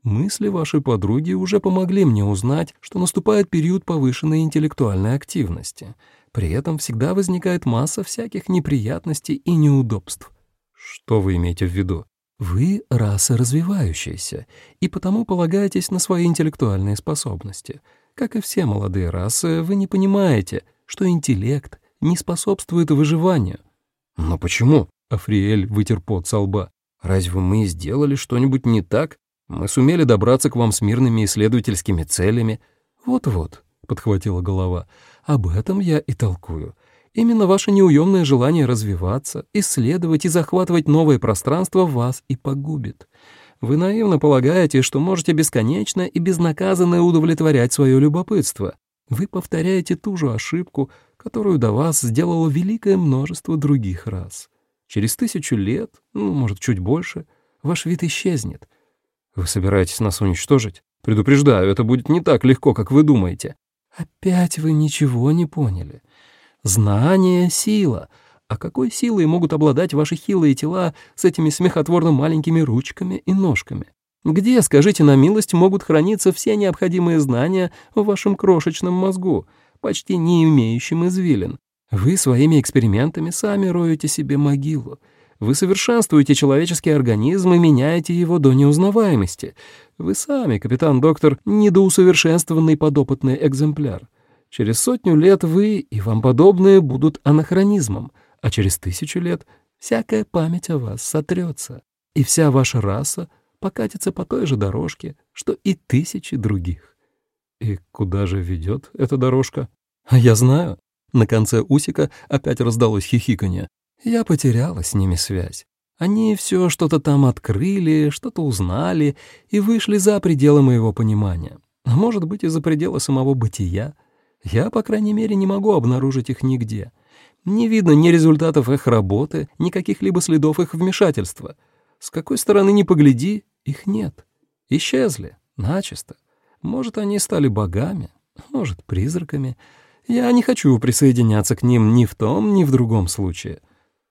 Мысли вашей подруги уже помогли мне узнать, что наступает период повышенной интеллектуальной активности. При этом всегда возникает масса всяких неприятностей и неудобств. Что вы имеете в виду? Вы раса развивающаяся, и потому полагаетесь на свои интеллектуальные способности. Как и все молодые расы, вы не понимаете, что интеллект не способствует выживанию. Но почему? Африэль вытер пот со лба. Разве мы сделали что-нибудь не так? Мы сумели добраться к вам с мирными исследовательскими целями. Вот-вот, подхватила голова, об этом я и толкую. Именно ваше неуемное желание развиваться, исследовать и захватывать новое пространство вас и погубит. Вы наивно полагаете, что можете бесконечно и безнаказанно удовлетворять свое любопытство. Вы повторяете ту же ошибку, которую до вас сделало великое множество других рас. Через тысячу лет, ну, может, чуть больше, ваш вид исчезнет. Вы собираетесь нас уничтожить? Предупреждаю, это будет не так легко, как вы думаете. Опять вы ничего не поняли. Знание — сила. А какой силой могут обладать ваши хилые тела с этими смехотворно маленькими ручками и ножками? Где, скажите на милость, могут храниться все необходимые знания в вашем крошечном мозгу, почти не имеющем извилин? Вы своими экспериментами сами роете себе могилу. Вы совершенствуете человеческий организм и меняете его до неузнаваемости. Вы сами, капитан-доктор, недоусовершенствованный подопытный экземпляр. Через сотню лет вы и вам подобные будут анахронизмом, а через тысячу лет всякая память о вас сотрется, и вся ваша раса покатится по той же дорожке, что и тысячи других. И куда же ведет эта дорожка? А я знаю. На конце усика опять раздалось хихиканье. Я потеряла с ними связь. Они все что-то там открыли, что-то узнали и вышли за пределы моего понимания. А может быть, и за пределы самого бытия. Я, по крайней мере, не могу обнаружить их нигде. Не видно ни результатов их работы, ни каких-либо следов их вмешательства. С какой стороны ни погляди, их нет. Исчезли, начисто. Может, они стали богами, может, призраками. Я не хочу присоединяться к ним ни в том, ни в другом случае.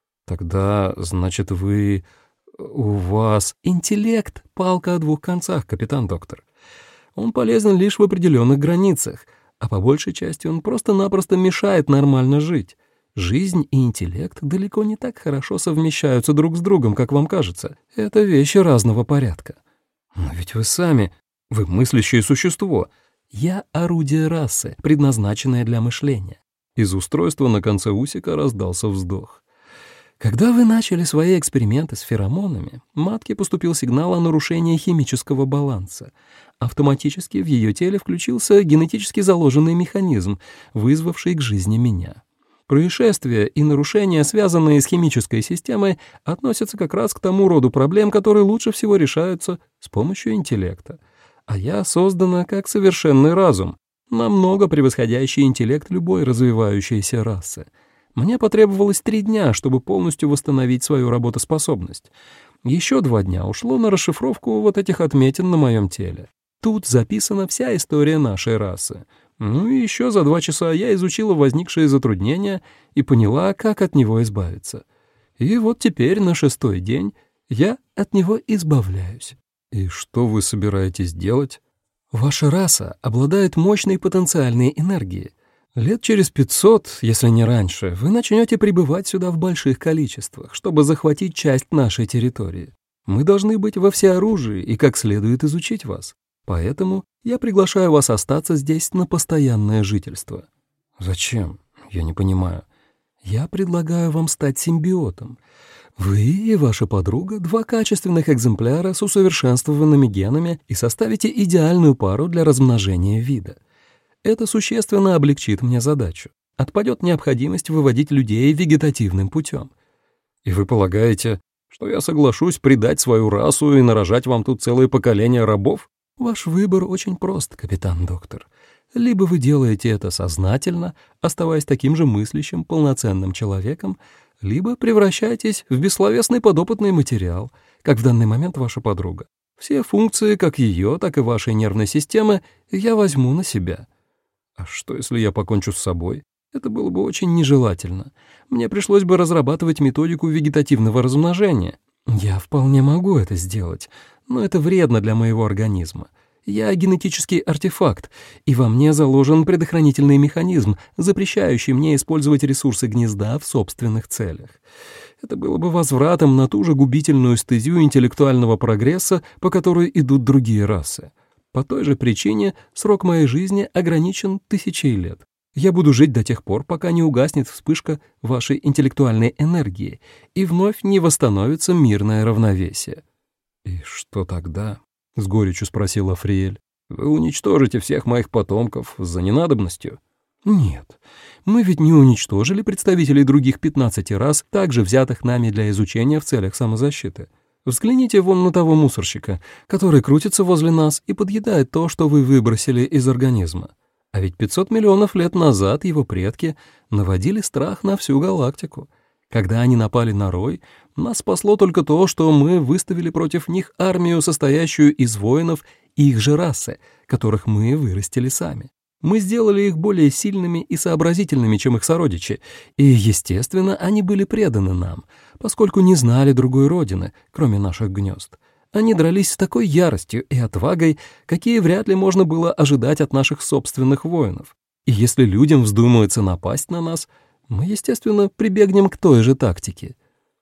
Тогда, значит, вы... у вас... Интеллект — палка о двух концах, капитан-доктор. Он полезен лишь в определенных границах, а по большей части он просто-напросто мешает нормально жить. Жизнь и интеллект далеко не так хорошо совмещаются друг с другом, как вам кажется. Это вещи разного порядка. Но ведь вы сами... Вы мыслящее существо. Я орудие расы, предназначенное для мышления. Из устройства на конце усика раздался вздох. Когда вы начали свои эксперименты с феромонами, матке поступил сигнал о нарушении химического баланса. Автоматически в ее теле включился генетически заложенный механизм, вызвавший к жизни меня. Происшествия и нарушения, связанные с химической системой, относятся как раз к тому роду проблем, которые лучше всего решаются с помощью интеллекта. А я создана как совершенный разум, намного превосходящий интеллект любой развивающейся расы. Мне потребовалось три дня, чтобы полностью восстановить свою работоспособность. Еще два дня ушло на расшифровку вот этих отметин на моем теле. Тут записана вся история нашей расы. Ну и еще за два часа я изучила возникшие затруднения и поняла, как от него избавиться. И вот теперь, на шестой день, я от него избавляюсь. И что вы собираетесь делать? Ваша раса обладает мощной потенциальной энергией. Лет через пятьсот, если не раньше, вы начнете прибывать сюда в больших количествах, чтобы захватить часть нашей территории. Мы должны быть во всеоружии и как следует изучить вас. Поэтому я приглашаю вас остаться здесь на постоянное жительство». «Зачем? Я не понимаю». «Я предлагаю вам стать симбиотом. Вы и ваша подруга — два качественных экземпляра с усовершенствованными генами и составите идеальную пару для размножения вида. Это существенно облегчит мне задачу. Отпадет необходимость выводить людей вегетативным путем». «И вы полагаете, что я соглашусь предать свою расу и нарожать вам тут целое поколение рабов?» «Ваш выбор очень прост, капитан-доктор. Либо вы делаете это сознательно, оставаясь таким же мыслящим, полноценным человеком, либо превращаетесь в бессловесный подопытный материал, как в данный момент ваша подруга. Все функции, как ее, так и вашей нервной системы, я возьму на себя». «А что, если я покончу с собой?» «Это было бы очень нежелательно. Мне пришлось бы разрабатывать методику вегетативного размножения. Я вполне могу это сделать, Но это вредно для моего организма. Я генетический артефакт, и во мне заложен предохранительный механизм, запрещающий мне использовать ресурсы гнезда в собственных целях. Это было бы возвратом на ту же губительную стезю интеллектуального прогресса, по которой идут другие расы. По той же причине срок моей жизни ограничен тысячей лет. Я буду жить до тех пор, пока не угаснет вспышка вашей интеллектуальной энергии и вновь не восстановится мирное равновесие». «И что тогда?» — с горечью спросил Африэль. «Вы уничтожите всех моих потомков за ненадобностью?» «Нет, мы ведь не уничтожили представителей других пятнадцати рас, также взятых нами для изучения в целях самозащиты. Взгляните вон на того мусорщика, который крутится возле нас и подъедает то, что вы выбросили из организма. А ведь пятьсот миллионов лет назад его предки наводили страх на всю галактику. Когда они напали на Рой, нас спасло только то, что мы выставили против них армию, состоящую из воинов их же расы, которых мы вырастили сами. Мы сделали их более сильными и сообразительными, чем их сородичи, и, естественно, они были преданы нам, поскольку не знали другой родины, кроме наших гнезд. Они дрались с такой яростью и отвагой, какие вряд ли можно было ожидать от наших собственных воинов. И если людям вздумается напасть на нас, мы, естественно, прибегнем к той же тактике».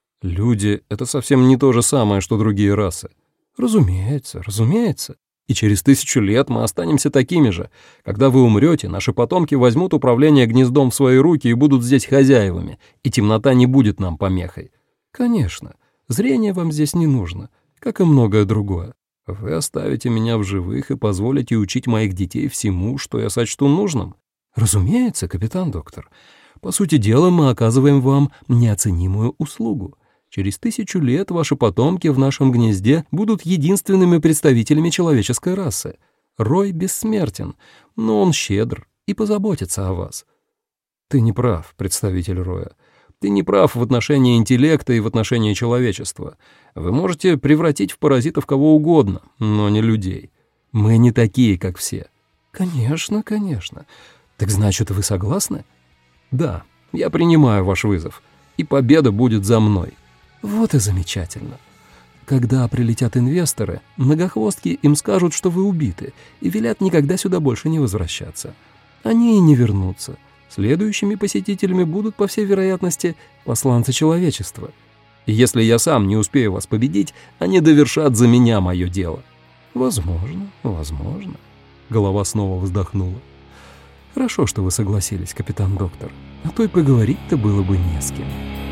«Люди — это совсем не то же самое, что другие расы». «Разумеется, разумеется. И через тысячу лет мы останемся такими же. Когда вы умрете, наши потомки возьмут управление гнездом в свои руки и будут здесь хозяевами, и темнота не будет нам помехой». «Конечно, зрение вам здесь не нужно, как и многое другое. Вы оставите меня в живых и позволите учить моих детей всему, что я сочту нужным?» «Разумеется, капитан-доктор. По сути дела, мы оказываем вам неоценимую услугу. Через тысячу лет ваши потомки в нашем гнезде будут единственными представителями человеческой расы. Рой бессмертен, но он щедр и позаботится о вас». «Ты не прав, представитель Роя. Ты не прав в отношении интеллекта и в отношении человечества. Вы можете превратить в паразитов кого угодно, но не людей. Мы не такие, как все». «Конечно, конечно. Так значит, вы согласны?» «Да, я принимаю ваш вызов, и победа будет за мной». «Вот и замечательно. Когда прилетят инвесторы, многохвостки им скажут, что вы убиты, и велят никогда сюда больше не возвращаться. Они и не вернутся. Следующими посетителями будут, по всей вероятности, посланцы человечества. И если я сам не успею вас победить, они довершат за меня мое дело». «Возможно, возможно». Голова снова вздохнула. «Хорошо, что вы согласились, капитан-доктор, а то и поговорить-то было бы не с кем».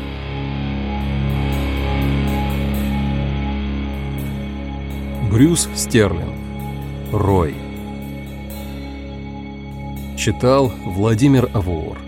Брюс Стерлинг. Рой. Читал Владимир Авуор.